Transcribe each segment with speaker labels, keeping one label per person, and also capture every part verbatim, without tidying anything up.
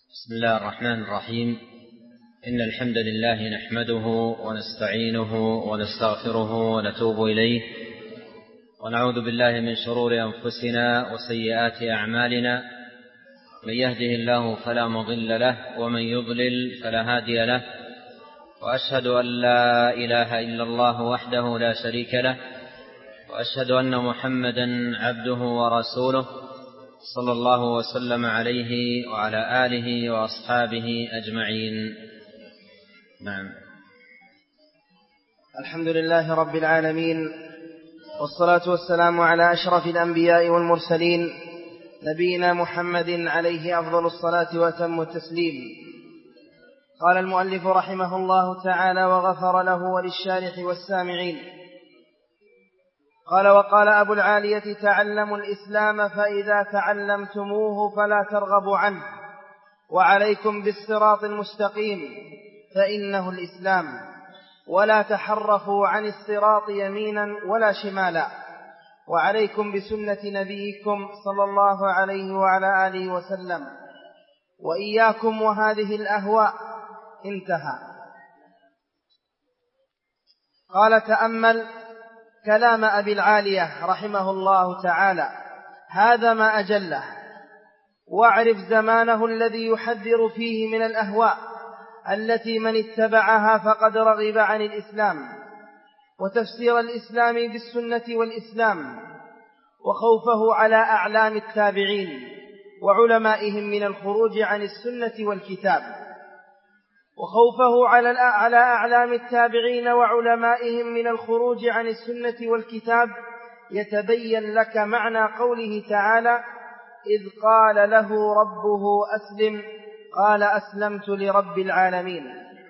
Speaker 1: بسم الله الرحمن الرحيم. إن الحمد لله نحمده ونستعينه ونستغفره ونتوب إليه، ونعوذ بالله من شرور أنفسنا وسيئات أعمالنا. من يهده الله فلا مضل له، ومن يضلل فلا هادي له. وأشهد أن لا إله إلا الله وحده لا شريك له، وأشهد أن محمدا عبده ورسوله صلى الله وسلم عليه وعلى آله وأصحابه أجمعين. نعم.
Speaker 2: الحمد لله رب العالمين، والصلاة والسلام على أشرف الأنبياء والمرسلين، نبينا محمد عليه أفضل الصلاة وأتم التسليم. قال المؤلف رحمه الله تعالى وغفر له وللشارح والسامعين. قال: وقال أبو العالية: تعلموا الإسلام فإذا تعلمتموه فلا ترغبوا عنه، وعليكم بالصراط المستقيم فإنه الإسلام، ولا تحرفوا عن الصراط يمينا ولا شمالا، وعليكم بسنة نبيكم صلى الله عليه وعلى آله وسلم، وإياكم وهذه الأهواء. انتهى. قال: تأمل كلام أبي العالية رحمه الله تعالى، هذا ما أجله، واعرف زمانه الذي يحذر فيه من الأهواء التي من اتبعها فقد رغب عن الإسلام، وتفسير الإسلام بالسنة والإسلام، وخوفه على أعلام التابعين وعلمائهم من الخروج عن السنة والكتاب، وخوفه على أعلام التابعين وعلمائهم من الخروج عن السنة والكتاب يتبين لك معنى قوله تعالى: إذ قال له ربه أسلم قال أسلمت لرب العالمين.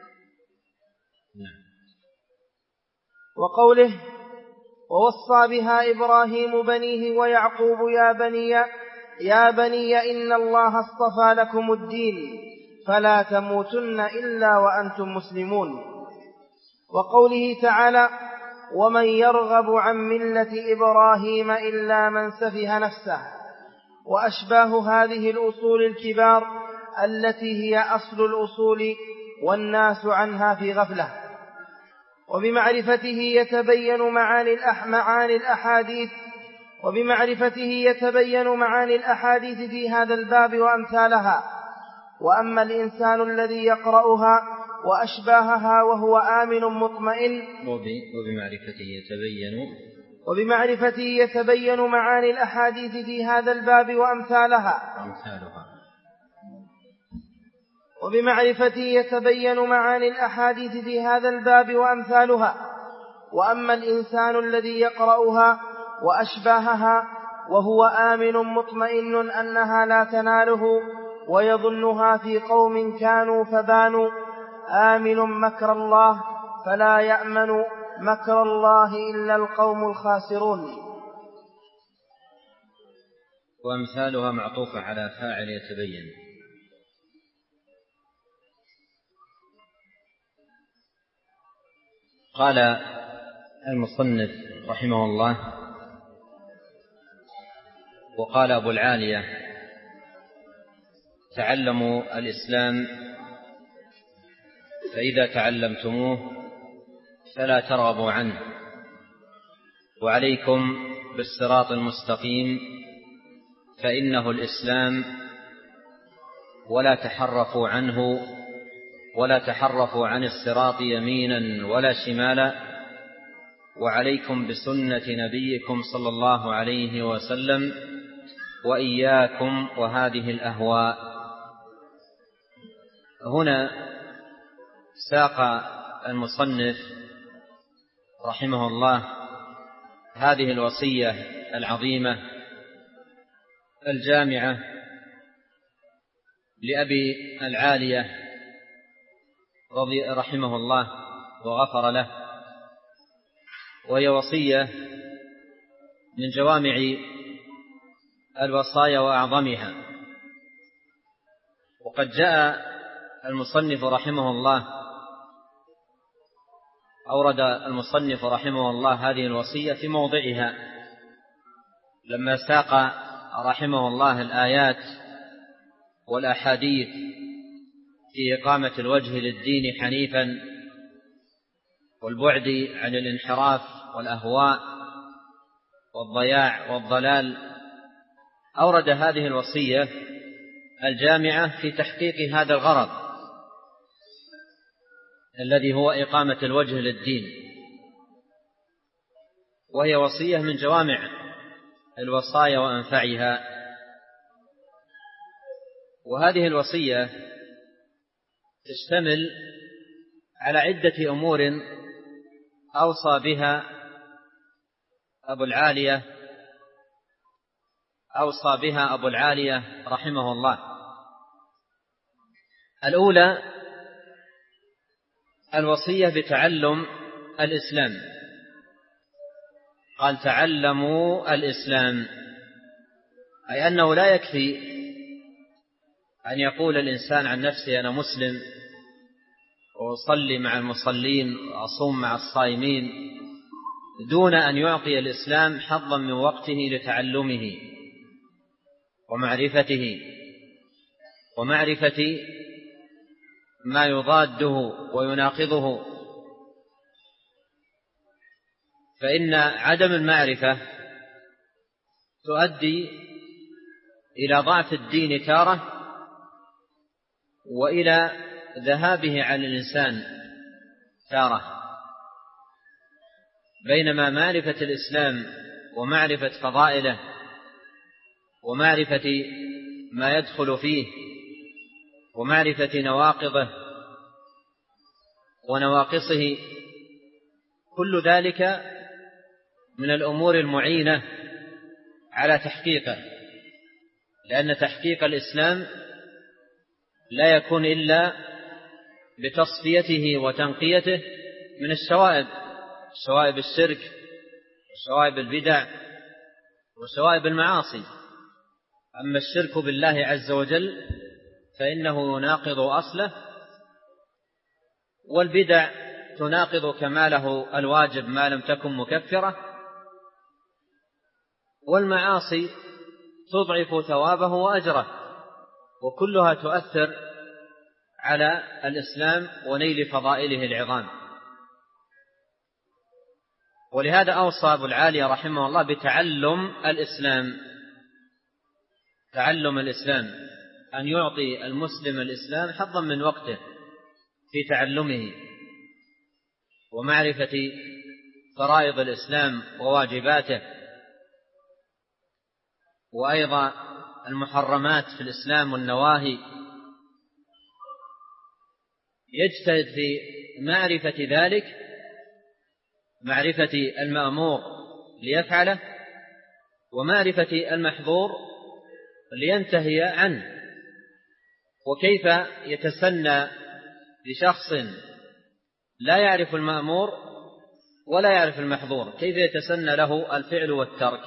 Speaker 2: وقوله: ووصى بها إبراهيم بنيه ويعقوب يا بني يا بني إن الله اصطفى لكم الدين فلا تموتن إلا وأنتم مسلمون. وقوله تعالى: ومن يرغب عن ملة إبراهيم إلا من سفه نفسه، وأشباه هذه الأصول الكبار التي هي أصل الأصول والناس عنها في غفلة. وبمعرفته يتبين معاني معاني الأحاديث وبمعرفته يتبين معاني الأحاديث في هذا الباب وأمثالها. وأما الإنسان الذي يقرأها وأشباهها وهو آمن مطمئن
Speaker 1: وبمعرفته يتبين
Speaker 2: وبمعرفته يتبين معاني الأحاديث في هذا الباب وأمثالها
Speaker 1: أمثالها
Speaker 2: وبمعرفته يتبين معاني الأحاديث في هذا الباب وأمثالها. وأما الإنسان الذي يقرأها وأشباهها وهو آمن مطمئن أنها لا تناله ويظنها في قوم كانوا فبانوا، آمن مكر الله فلا يأمن مكر الله إلا القوم الخاسرون.
Speaker 1: وأمثالها معطوفة على فاعل يتبين. قال المصنف رحمه الله: وقال أبو العالية: تعلموا الإسلام فإذا تعلمتموه فلا ترغبوا عنه، وعليكم بالصراط المستقيم فإنه الإسلام، ولا تحرفوا عنه ولا تحرفوا عن الصراط يمينا ولا شمالا، وعليكم بسنة نبيكم صلى الله عليه وسلم، وإياكم وهذه الأهواء. هنا ساق المصنف رحمه الله هذه الوصية العظيمة الجامعة لأبي العالية رضي رحمه الله وغفر له، وهي وصية من جوامع الوصايا وأعظمها. وقد جاء المصنف رحمه الله أورد المصنف رحمه الله هذه الوصية في موضعها لما ساق رحمه الله الآيات والأحاديث في إقامة الوجه للدين حنيفا والبعد عن الانحراف والأهواء والضياع والضلال، أورد هذه الوصية الجامعة في تحقيق هذا الغرض الذي هو إقامة الوجه للدين، وهي وصية من جوامع الوصايا وأنفعها. وهذه الوصية تشتمل على عدة أمور أوصى بها أبو العالية أوصى بها أبو العالية رحمه الله. الأولى الوصية بتعلم الإسلام، قال تعلموا الإسلام، أي أنه لا يكفي أن يقول الإنسان عن نفسه أنا مسلم وأصلي مع المصلين وأصوم مع الصائمين دون أن يعطي الإسلام حظا من وقته لتعلمه ومعرفته ومعرفة ما يضاده ويناقضه، فإن عدم المعرفة تؤدي إلى ضعف الدين تارة وإلى ذهابه عن الإنسان تارة، بينما معرفة الإسلام ومعرفة فضائله ومعرفة ما يدخل فيه ومعرفة نواقضه ونواقصه كل ذلك من الأمور المعينة على تحقيقه، لأن تحقيق الإسلام لا يكون إلا بتصفيته وتنقيته من الشوائب، شوائب الشرك وشوائب البدع وشوائب المعاصي. أما الشرك بالله عز وجل فإنه يناقض أصله، والبدع تناقض كماله الواجب ما لم تكن مكفرة، والمعاصي تضعف ثوابه وأجره، وكلها تؤثر على الإسلام ونيل فضائله العظام. ولهذا أوصى أبو العالية رحمه الله بتعلم الإسلام، تعلم الإسلام، أن يعطي المسلم الإسلام حظا من وقته في تعلمه ومعرفة فرائض الإسلام وواجباته، وأيضا المحرمات في الإسلام والنواهي، يجتهد في معرفة ذلك، معرفة المأمور ليفعله ومعرفة المحظور لينتهي عنه. وكيف يتسنى لشخص لا يعرف المأمور ولا يعرف المحظور، كيف يتسنى له الفعل والترك؟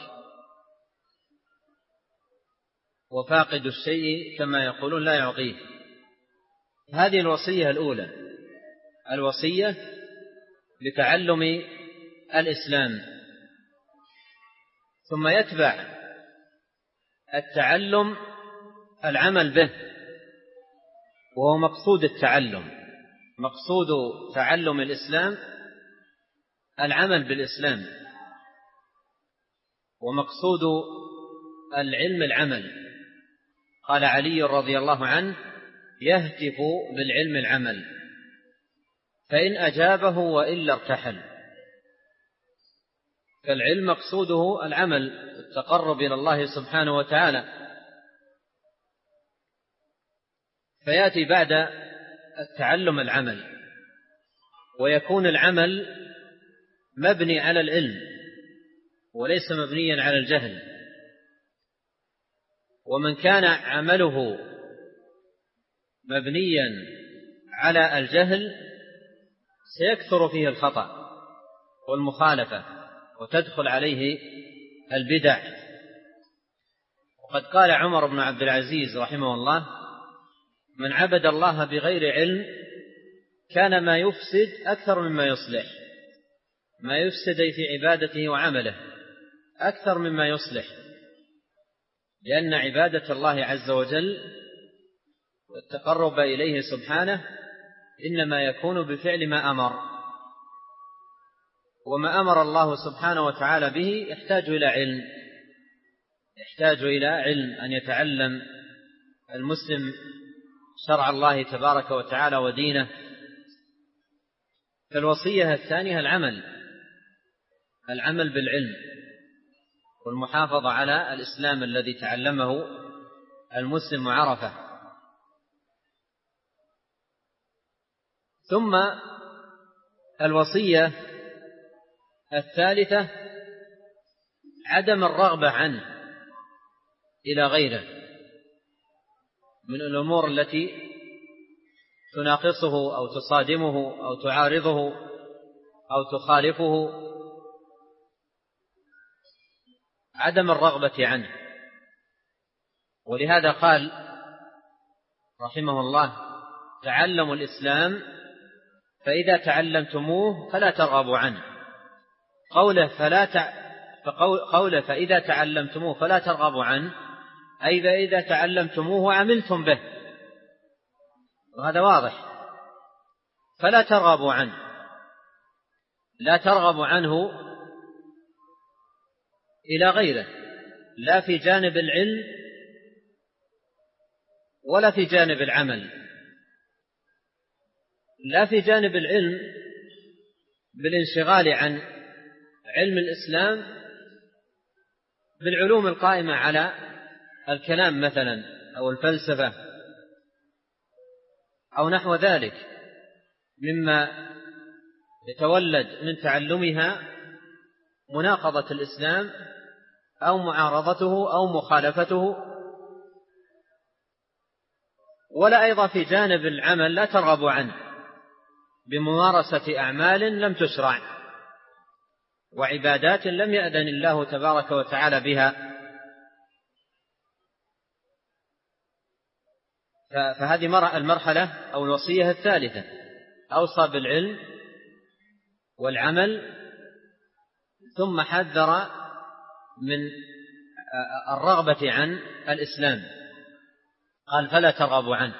Speaker 1: وفاقد الشيء كما يقولون لا يعطيه. هذه الوصية الأولى، الوصية بتعلم الإسلام. ثم يتبع التعلم العمل به، وهو مقصود التعلم، مقصود تعلم الإسلام العمل بالإسلام، ومقصود العلم العمل. قال علي رضي الله عنه يهتف بالعلم العمل، فإن أجابه وإلا ارتحل. فالعلم مقصوده العمل، التقرب إلى الله سبحانه وتعالى. فيأتي بعد التعلم العمل، ويكون العمل مبني على العلم وليس مبنيا على الجهل. ومن كان عمله مبنيا على الجهل سيكثر فيه الخطأ والمخالفة وتدخل عليه البدع. وقد قال عمر بن عبد العزيز رحمه الله من عبد الله بغير علم كان ما يفسد أكثر مما يصلح، ما يفسد في عبادته وعمله أكثر مما يصلح، لأن عبادة الله عز وجل التقرب إليه سبحانه إنما يكون بفعل ما أمر، وما أمر الله سبحانه وتعالى به يحتاج إلى علم، يحتاج إلى علم أن يتعلم المسلم شرع الله تبارك وتعالى ودينه. فالوصية الثانية العمل العمل بالعلم والمحافظة على الإسلام الذي تعلمه المسلم وعرفه. ثم الوصية الثالثة عدم الرغبة عنه إلى غيره من الأمور التي تناقصه أو تصادمه أو تعارضه أو تخالفه، عدم الرغبة عنه. ولهذا قال رحمه الله: تعلموا الإسلام فإذا تعلمتموه فلا ترغبوا عنه. قوله فلا ت... قوله فإذا تعلمتموه فلا ترغبوا عنه، أي فإذا تعلمتموه وعملتم به، وهذا واضح. فلا ترغبوا عنه، لا ترغبوا عنه إلى غيره، لا في جانب العلم ولا في جانب العمل. لا في جانب العلم بالانشغال عن علم الإسلام بالعلوم القائمة على الكلام مثلا أو الفلسفة أو نحو ذلك مما يتولد من تعلمها مناقضة الإسلام أو معارضته أو مخالفته. ولا أيضا في جانب العمل لا ترغب عنه بممارسة أعمال لم تشرع وعبادات لم يأذن الله تبارك وتعالى بها. فهذه المرحلة أو الوصية الثالثة، أوصى بالعلم والعمل، ثم حذر من الرغبة عن الإسلام، قال فلا ترغبوا عنه.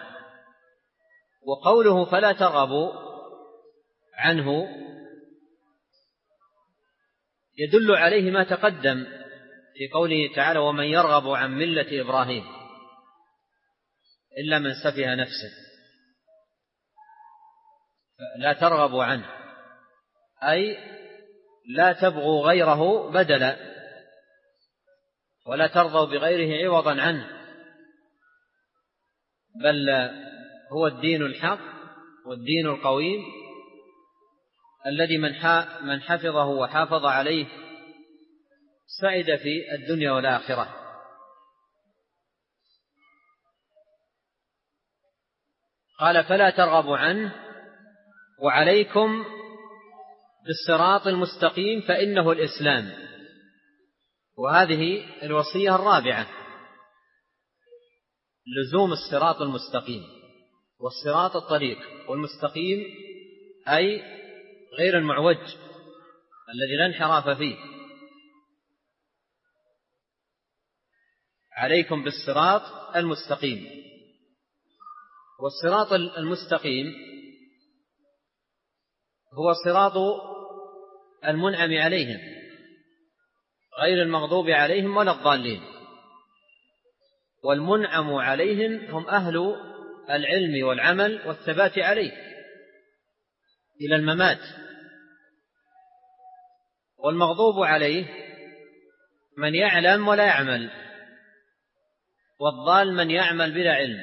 Speaker 1: وقوله فلا ترغبوا عنه يدل عليه ما تقدم في قوله تعالى: ومن يرغب عن ملة إبراهيم إلا من سفه نفسه. لا ترغبوا عنه أي لا تبغوا غيره بدلا، ولا ترضوا بغيره عوضا عنه، بل هو الدين الحق والدين القويم الذي من حفظه وحافظ عليه سعد في الدنيا والآخرة. قال فلا ترغبوا عنه وعليكم بالصراط المستقيم فإنه الإسلام. وهذه الوصية الرابعة، لزوم الصراط المستقيم. والصراط الطريق، والمستقيم أي غير المعوج الذي لا انحراف فيه. عليكم بالصراط المستقيم. والصراط المستقيم هو صراط المنعم عليهم غير المغضوب عليهم ولا الضالين. والمنعم عليهم هم أهل العلم والعمل والثبات عليه إلى الممات. والمغضوب عليه من يعلم ولا يعمل، والضال من يعمل بلا علم.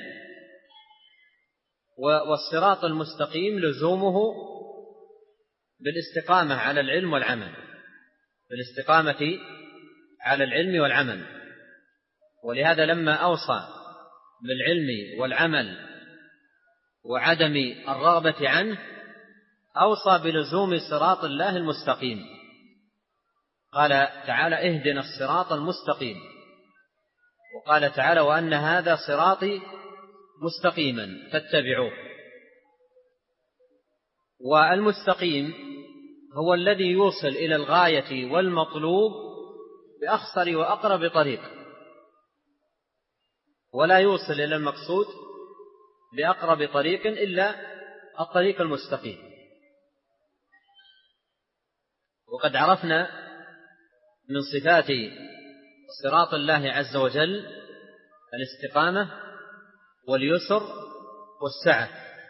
Speaker 1: والصراط المستقيم لزومه بالاستقامة على العلم والعمل، بالاستقامة على العلم والعمل. ولهذا لما أوصى بالعلم والعمل وعدم الرغبة عنه أوصى بلزوم صراط الله المستقيم. قال تعالى: اهدنا الصراط المستقيم. وقال تعالى: وأن هذا صراطي مستقيما فاتبعوه. والمستقيم هو الذي يوصل إلى الغاية والمطلوب بأخصر وأقرب طريق، ولا يوصل إلى المقصود بأقرب طريق إلا الطريق المستقيم. وقد عرفنا من صفات صراط الله عز وجل الاستقامة واليسر والسعة.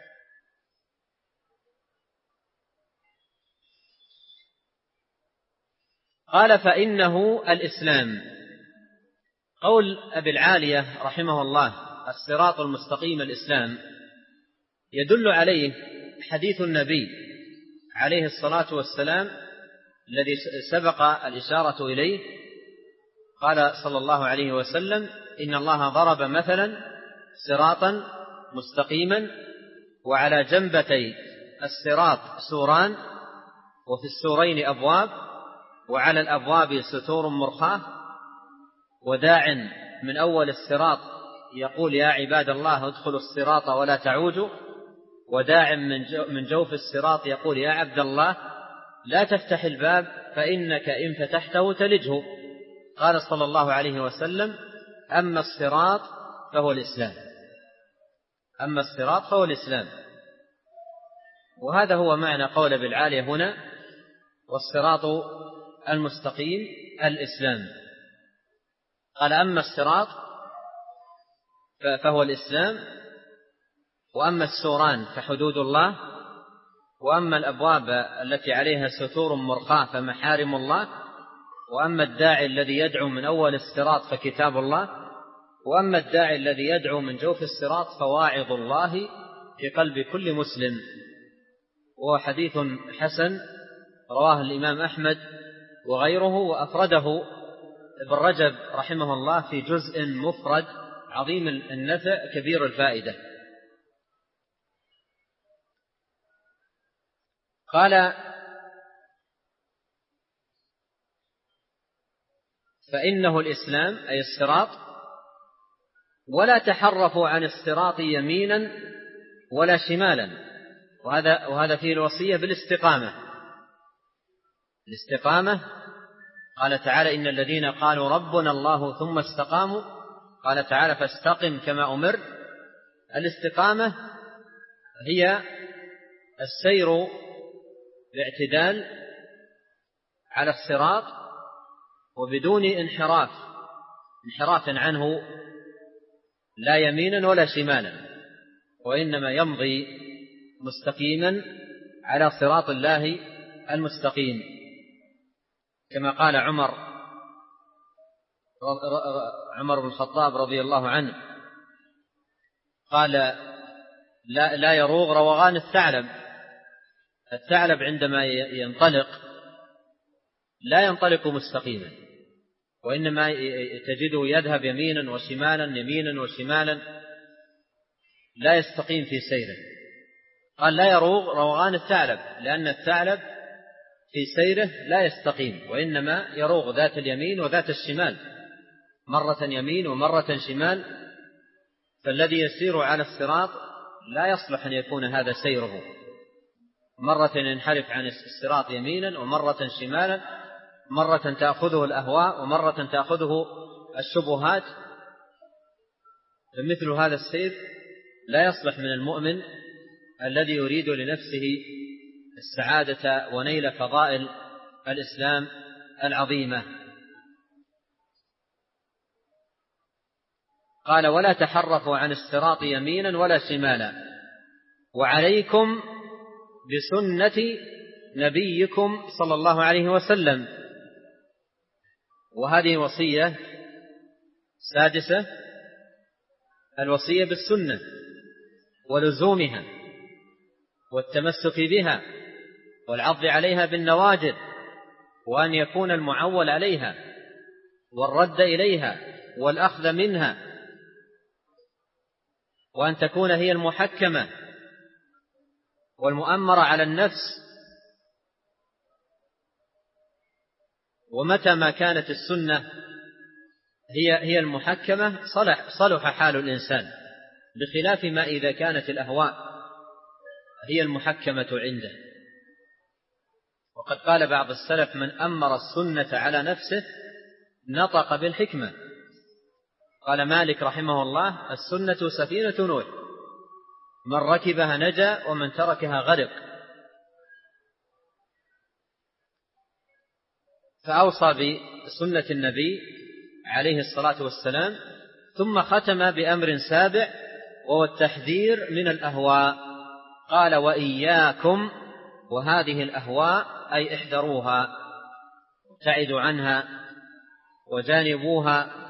Speaker 1: قال فإنه الإسلام. قول أبي العالية رحمه الله الصراط المستقيم الإسلام يدل عليه حديث النبي عليه الصلاة والسلام الذي سبق الإشارة إليه. قال صلى الله عليه وسلم إن الله ضرب مثلا صراطا مستقيما وعلى جنبتي الصراط سوران وفي السورين أبواب وعلى الأبواب ستور مرخاة وداع من أول الصراط يقول يا عباد الله ادخلوا الصراط ولا تعوجوا وداع من جوف الصراط يقول يا عبد الله لا تفتح الباب فإنك إن فتحته تلجه. قال صلى الله عليه وسلم أما الصراط فهو الإسلام. أما الصراط فهو الإسلام. وهذا هو معنى قول أبي العالية هنا والصراط المستقيم الإسلام. قال أما الصراط فهو الإسلام وأما السوران فحدود الله وأما الأبواب التي عليها ستور مرخاة فمحارم الله وأما الداعي الذي يدعو من أول الصراط فكتاب الله وأما الداعي الذي يدعو من جوف الصراط فواعظ الله في قلب كل مسلم. وهو حديث حسن رواه الإمام أحمد وغيره وأفرده ابن رجب رحمه الله في جزء مفرد عظيم النفع كبير الفائدة. قال فإنه الإسلام أي الصراط ولا تحرفوا عن الصراط يمينا ولا شمالا. وهذا, وهذا فيه الوصية بالاستقامة. الاستقامة قال تعالى إن الذين قالوا ربنا الله ثم استقاموا قال تعالى فاستقم كما أمر. الاستقامة هي السير باعتدال على الصراط وبدون انحراف انحراف عنه لا يمينا ولا شمالا وإنما يمضي مستقيما على صراط الله المستقيم كما قال عمر عمر بن الخطاب رضي الله عنه قال لا, لا يروغ روغان الثعلب. الثعلب عندما ينطلق لا ينطلق مستقيما وإنما تجده يذهب يمينا وشمالا يمينا وشمالا لا يستقيم في سيره. قال لا يروغ روغان الثعلب لأن الثعلب في سيره لا يستقيم وإنما يروغ ذات اليمين وذات الشمال مرة يمين ومرة شمال. فالذي يسير على الصراط لا يصلح أن يكون هذا سيره مرة ينحرف عن الصراط يمينا ومرة شمالا مرة تأخذه الأهواء ومرة تأخذه الشبهات. فمثل هذا السير لا يصلح من المؤمن الذي يريد لنفسه السعادة ونيل فضائل الإسلام العظيمة. قال ولا تحرفوا عن الصراط يمينا ولا شمالا وعليكم بسنة نبيكم صلى الله عليه وسلم. وهذه وصية سادسة الوصية بالسنة ولزومها والتمسك بها والعض عليها بالنواجذ وأن يكون المعول عليها والرد إليها والأخذ منها وأن تكون هي المحكمة والمؤمرة على النفس. ومتى ما كانت السنة هي هي المحكمة صلح صلح حال الإنسان بخلاف ما إذا كانت الأهواء هي المحكمة عنده. وقد قال بعض السلف من أمر السنة على نفسه نطق بالحكمة. قال مالك رحمه الله السنة سفينة نوح من ركبها نجا ومن تركها غرق. فأوصى بسنة النبي عليه الصلاة والسلام، ثم ختم بأمر سابع وهو التحذير من الأهواء. قال: وإياكم وهذه الأهواء، أي احذروها، ابتعدوا عنها وجانبوها،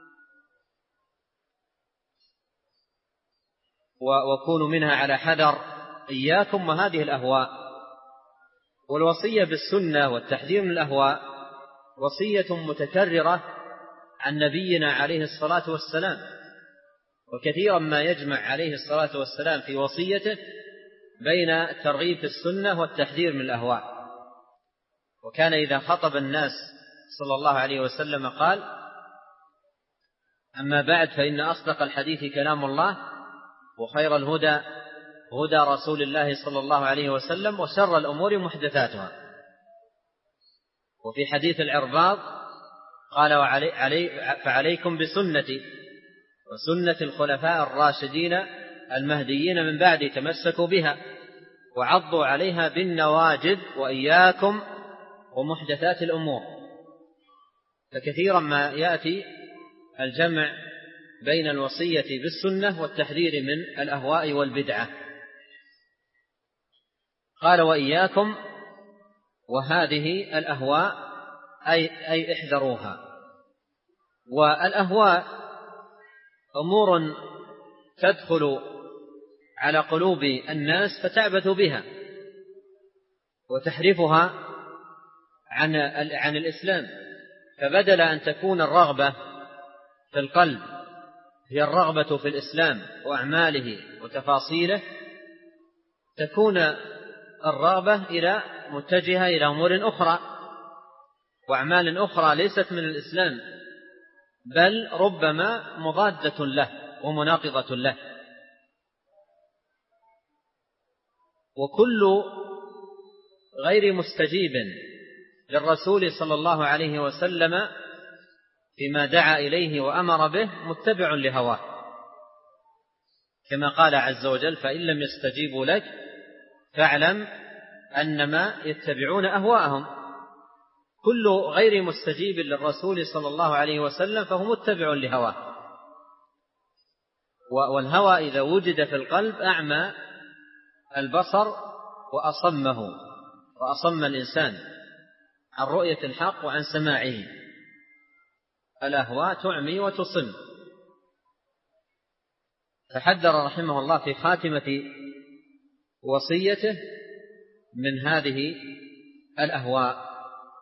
Speaker 1: وكونوا منها على حذر. إياكم وهذه الأهواء. والوصية بالسنة والتحذير من الأهواء وصية متكررة عن نبينا عليه الصلاة والسلام، وكثيرا ما يجمع عليه الصلاة والسلام في وصيته بين الترغيب في السنة والتحذير من الأهواء. وكان إذا خطب الناس صلى الله عليه وسلم قال: أما بعد، فإن أصدق الحديث كلام الله، وخير الهدى هدى رسول الله صلى الله عليه وسلم، وشر الأمور محدثاتها. وفي حديث العرباض قال: وعلي علي فعليكم بسنتي وسنة الخلفاء الراشدين المهديين من بعد، تمسكوا بها وعضوا عليها بالنواجذ، وإياكم ومحدثات الأمور. فكثيرا ما يأتي الجمع بين الوصية بالسنة والتحذير من الأهواء والبدعة. قال: وإياكم وهذه الأهواء، أي, أي احذروها. والأهواء أمور تدخل على قلوب الناس فتعبث بها وتحرفها عن, عن الإسلام. فبدل أن تكون الرغبة في القلب هي الرغبة في الإسلام وأعماله وتفاصيله، تكون الرغبة إلى متجهة إلى أمور أخرى وأعمال أخرى ليست من الإسلام، بل ربما مضادة له ومناقضة له. وكل غير مستجيب للرسول صلى الله عليه وسلم فيما دعا إليه وأمر به متبع لهواه، كما قال عز وجل: فإن لم يستجيبوا لك فاعلم أنما يتبعون أهواءهم. كل غير مستجيب للرسول صلى الله عليه وسلم فهو متبع لهواه. والهوى إذا وجد في القلب أعمى البصر وأصمه، وأصم الإنسان عن رؤية الحق وعن سماعه. الأهواء تعمي وتصم. فحذر رحمه الله في خاتمة وصيته من هذه الأهواء.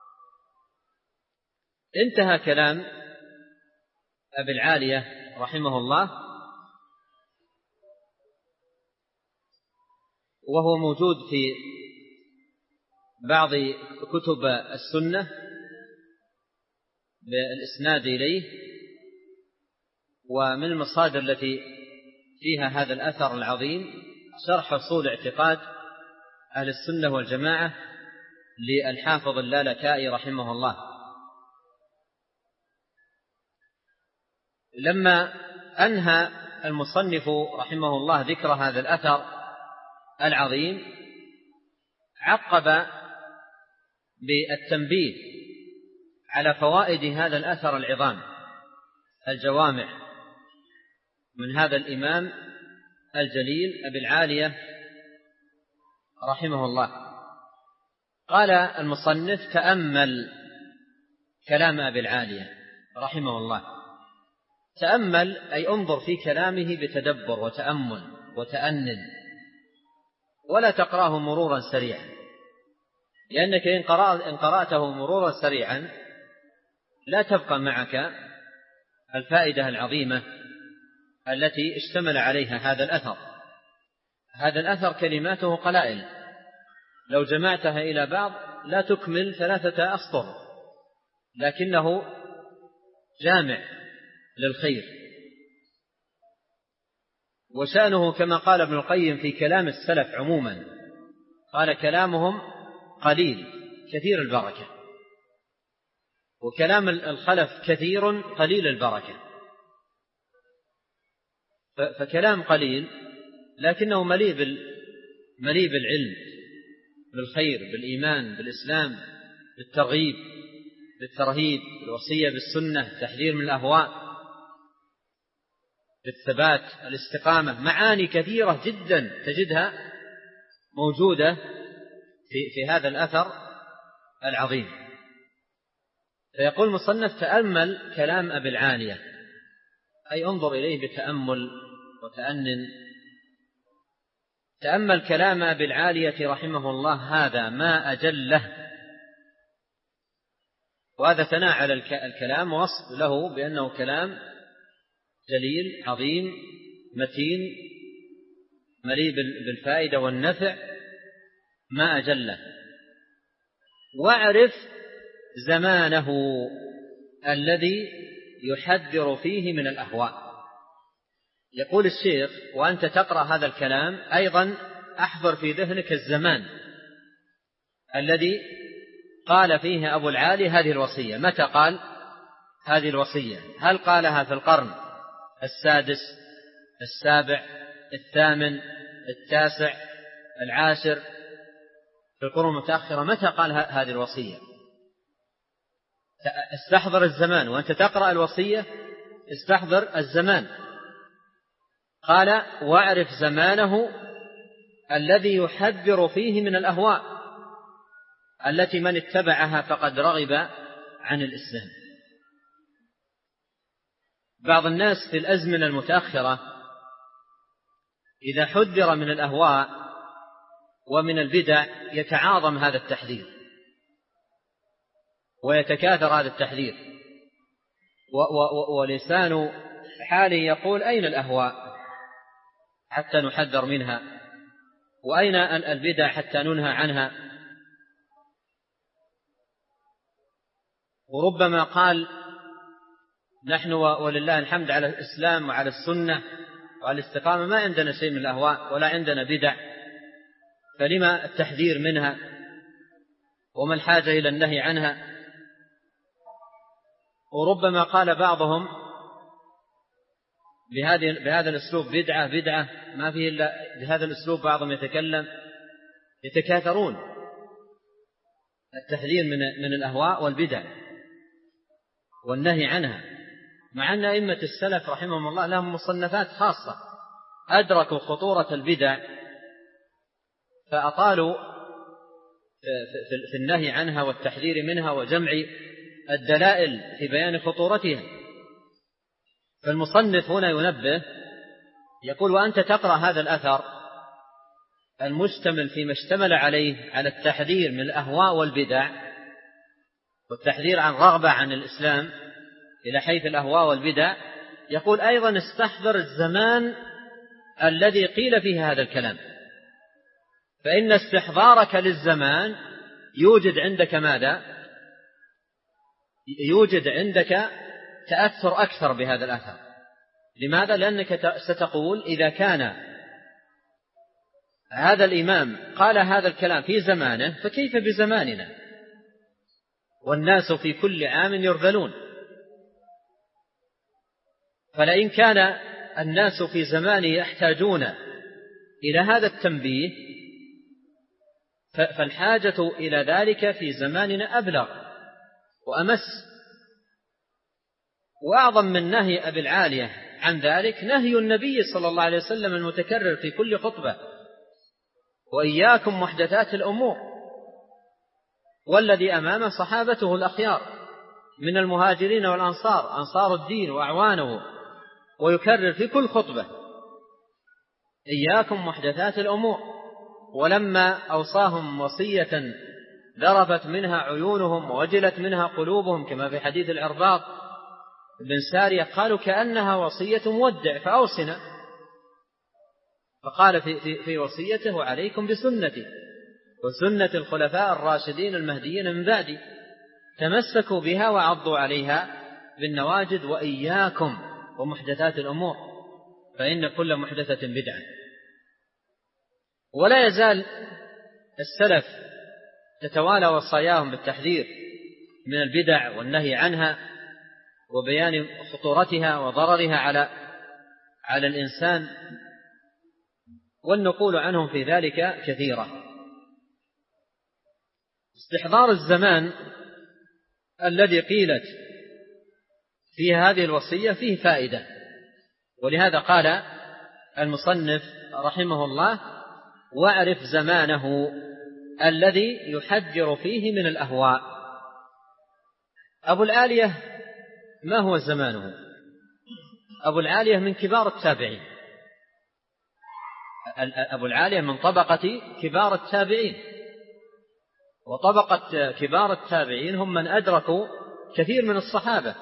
Speaker 1: انتهى كلام أبي العالية رحمه الله، وهو موجود في بعض كتب السنة بالإسناد إليه. ومن المصادر التي فيها هذا الأثر العظيم شرح أصول اعتقاد أهل السنة والجماعة للحافظ اللالكائي رحمه الله. لما أنهى المصنف رحمه الله ذكر هذا الأثر العظيم، عقب بالتنبيه على فوائد هذا الأثر العظام الجوامع من هذا الإمام الجليل أبي العالية رحمه الله. قال المصنف: تأمل كلام أبي العالية رحمه الله. تأمل أي انظر في كلامه بتدبر وتأمل وتأنن، ولا تقرأه مرورا سريعا، لأنك إن قرأته مرورا سريعا لا تبقى معك الفائدة العظيمة التي اشتمل عليها هذا الأثر. هذا الأثر كلماته قلائل، لو جمعتها إلى بعض لا تكمل ثلاثة أسطر، لكنه جامع للخير. وشأنه كما قال ابن القيم في كلام السلف عموما، قال: كلامهم قليل كثير البركة، وكلام الخلف كثير قليل البركة. فكلام قليل لكنه مليء مليء بالعلم، بالخير، بالإيمان، بالإسلام، بالترغيب، بالترهيب، بالوصية بالسنة، التحذير من الأهواء، بالثبات، الاستقامة. معاني كثيرة جدا تجدها موجودة في, في هذا الأثر العظيم. فيقول المصنف: تأمل كلام أبي العالية، أي انظر إليه بتأمل وتأنن. تأمل كلام أبي العالية رحمه الله، هذا ما أجله. وهذا ثناء على الكلام ووصف له بأنه كلام جليل عظيم متين مليء بالفائدة والنفع، ما أجله. واعرف زمانه الذي يحذر فيه من الأهواء. يقول الشيخ: وأنت تقرأ هذا الكلام أيضا أحضر في ذهنك الزمان الذي قال فيه أبو العالي هذه الوصية. متى قال هذه الوصية؟ هل قالها في القرن السادس، السابع، الثامن، التاسع، العاشر، في القرون المتأخرة؟ متى قال هذه الوصية؟ استحضر الزمان، وأنت تقرأ الوصية استحضر الزمان. قال: واعرف زمانه الذي يحذر فيه من الأهواء التي من اتبعها فقد رغب عن الإسلام. بعض الناس في الأزمنة المتأخرة إذا حذر من الأهواء ومن البدع يتعاظم هذا التحذير ويتكاثر هذا التحذير، ولسان حاله يقول: أين الأهواء حتى نحذر منها؟ وأين البدع حتى ننهى عنها؟ وربما قال: نحن ولله الحمد على الإسلام وعلى السنة وعلى الاستقامة ما عندنا شيء من الأهواء ولا عندنا بدع، فلما التحذير منها وما الحاجة إلى النهي عنها؟ وربما قال بعضهم بهذا الأسلوب: بدعة بدعة، ما فيه إلا بهذا الأسلوب. بعضهم يتكلم يتكاثرون التحذير من من الأهواء والبدع والنهي عنها، مع أن أئمة السلف رحمهم الله لهم مصنفات خاصة أدركوا خطورة البدع فأطالوا في النهي عنها والتحذير منها وجمع الدلائل في بيان خطورتها. فالمصنف هنا ينبه يقول: وأنت تقرأ هذا الأثر المشتمل فيما اشتمل عليه على التحذير من الأهواء والبدع والتحذير عن رغبة عن الإسلام إلى حيث الأهواء والبدع، يقول أيضا: استحضر الزمان الذي قيل فيه هذا الكلام، فإن استحضارك للزمان يوجد عندك ماذا؟ يوجد عندك تأثر أكثر بهذا الأثر. لماذا؟ لأنك ستقول: إذا كان هذا الإمام قال هذا الكلام في زمانه فكيف بزماننا؟ والناس في كل عام يرذلون. فلئن كان الناس في زمانه يحتاجون إلى هذا التنبيه فالحاجة إلى ذلك في زماننا أبلغ وأمس. وأعظم من نهي أبي العالية عن ذلك نهي النبي صلى الله عليه وسلم المتكرر في كل خطبة: وإياكم محدثات الأمور. والذي أمام صحابته الأخيار من المهاجرين والأنصار، أنصار الدين وأعوانه، ويكرر في كل خطبة: إياكم محدثات الأمور. ولما أوصاهم وصية ذرفت منها عيونهم ووجلت منها قلوبهم كما في حديث العرباض بن سارية قالوا: كأنها وصية مودع فأوصنا. فقال في, في, في وصيته: عليكم بسنتي وسنة الخلفاء الراشدين المهديين من بعدي، تمسكوا بها وعضوا عليها بالنواجذ، وإياكم ومحدثات الأمور فإن كل محدثة بدعة. ولا يزال السلف تتوالى وصاياهم بالتحذير من البدع والنهي عنها وبيان خطورتها وضررها على على الإنسان والنقول عنهم في ذلك كثيرة. استحضار الزمان الذي قيلت فيه هذه الوصية فيه فائدة، ولهذا قال المصنف رحمه الله: واعرف زمانه الذي يحذر فيه من الأهواء. أبو العالية ما هو زمانه؟ أبو العالية من كبار التابعين، أبو العالية من طبقة كبار التابعين، وطبقة كبار التابعين هم من أدركوا كثير من الصحابة.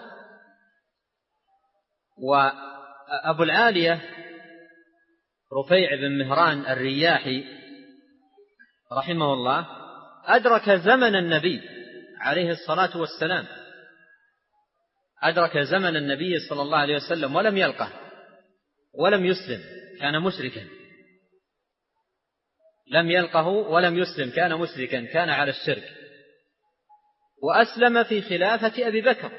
Speaker 1: وأبو العالية رفيع بن مهران الرياحي رحمه الله أدرك زمن النبي عليه الصلاة والسلام، أدرك زمن النبي صلى الله عليه وسلم ولم يلقه ولم يسلم، كان مشركا، لم يلقه ولم يسلم، كان مشركا، كان على الشرك، وأسلم في خلافة أبي بكر،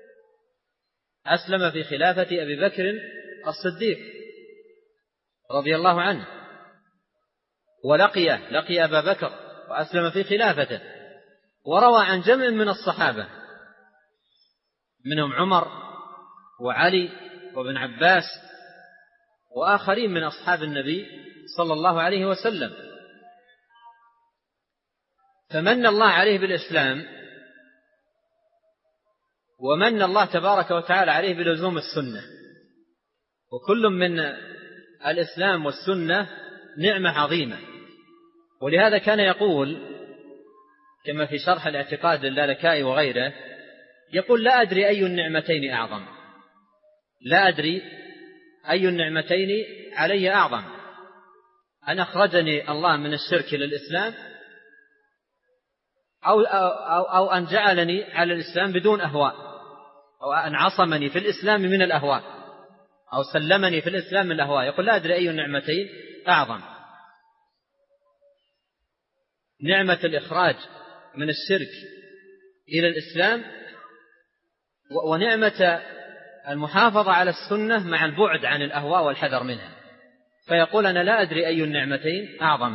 Speaker 1: أسلم في خلافة أبي بكر الصديق رضي الله عنه، ولقي لقي أبا بكر وأسلم في خلافته، وروى عن جمع من الصحابة منهم عمر وعلي وابن عباس وآخرين من أصحاب النبي صلى الله عليه وسلم. فمن الله عليه بالإسلام، ومن الله تبارك وتعالى عليه بلزوم السنة، وكل من الإسلام والسنة نعمة عظيمة. ولهذا كان يقول كما في شرح الاعتقاد للالكائي وغيره، يقول: لا أدري أي النعمتين أعظم، لا أدري أي النعمتين علي أعظم، أن أخرجني الله من الشرك إلى الإسلام، أو, أو, أو أن جعلني على الإسلام بدون أهواء، أو أن عصمني في الإسلام من الأهواء، أو سلمني في الإسلام من الأهواء. يقول: لا أدري أي النعمتين أعظم، نعمة الإخراج من الشرك إلى الإسلام، ونعمة المحافظة على السنة مع البعد عن الأهواء والحذر منها. فيقول: أنا لا أدري أي النعمتين أعظم،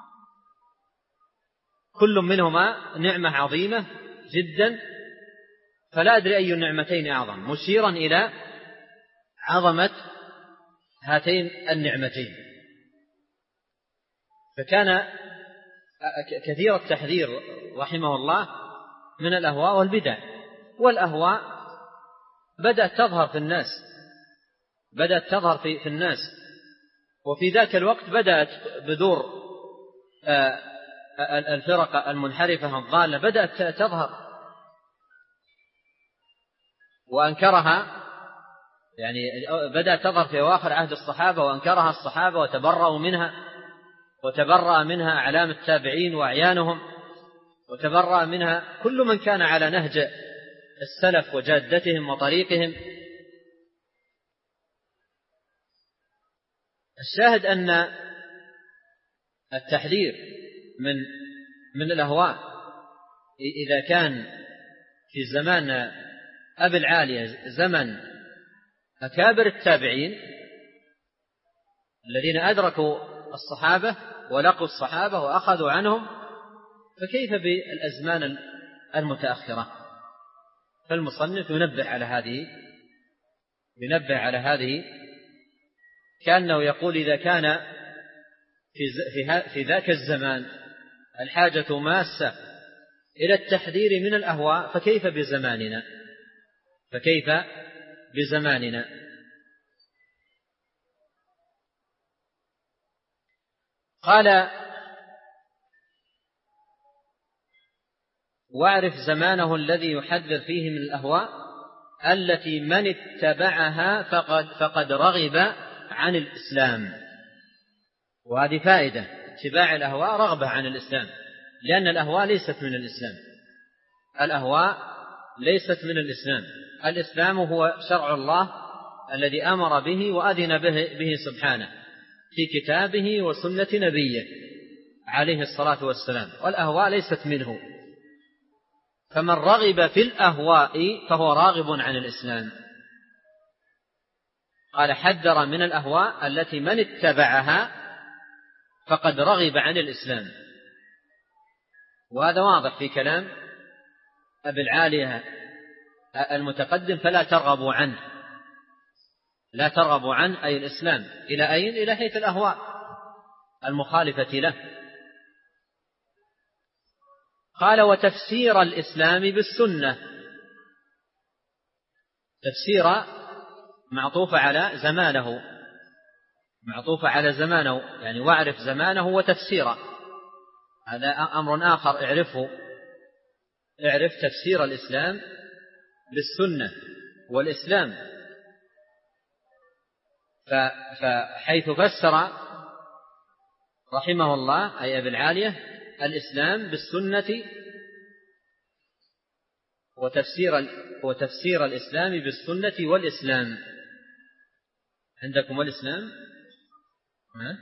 Speaker 1: كل منهما نعمة عظيمة جدا، فلا أدري أي النعمتين أعظم، مشيرا إلى عظمة هاتين النعمتين. فكان كثير التحذير رحمه الله من الأهواء والبدع، والأهواء بدأت تظهر في الناس، بدأت تظهر في, في الناس وفي ذاك الوقت بدأت بذور الفرق المنحرفة الضالة بدأت تظهر، وأنكرها يعني بدأت تظهر في أواخر عهد الصحابة، وأنكرها الصحابة وتبرأوا منها، وتبرأ منها أعلام التابعين وأعيانهم، وتبرأ منها كل من كان على نهج السلف وجادتهم وطريقهم. الشاهد أن التحذير من من الأهواء إذا كان في زمان أبي العالية زمن أكابر التابعين الذين أدركوا الصحابة ولقوا الصحابة وأخذوا عنهم، فكيف بالأزمان المتأخرة؟ فالمصنف ينبه على هذه ينبه على هذه كأنه يقول: إذا كان في في ذاك الزمان الحاجة ماسة إلى التحذير من الأهواء، فكيف بزماننا فكيف بزماننا قال: واعرف زمانه الذي يحذر فيه من الأهواء التي من اتبعها فقد, فقد رغب عن الإسلام. وهذه فائدة، اتباع الأهواء رغبة عن الإسلام، لأن الأهواء ليست من الإسلام، الأهواء ليست من الإسلام. الإسلام هو شرع الله الذي أمر به وأذن به, به سبحانه في كتابه وسنة نبيه عليه الصلاة والسلام، والأهواء ليست منه. فمن رغب في الأهواء فهو راغب عن الإسلام. قال: حذر من الأهواء التي من اتبعها فقد رغب عن الإسلام. وهذا واضح في كلام أبي العالية المتقدم: فلا ترغبوا عنه. لا ترغبوا عنه أي الإسلام. إلى أين؟ إلى حيث الأهواء المخالفة له. قال: وتفسير الإسلام بالسنة. تفسير معطوفة على زمانه، معطوفة على زمانه، يعني واعرف زمانه وتفسيره. هذا أمر آخر اعرفه، اعرف تفسير الإسلام بالسنة والإسلام. فحيث فسر رحمه الله أي أبي العالية الإسلام بالسنة وتفسير وتفسير الإسلام بالسنة والإسلام. عندكم الإسلام؟ ها؟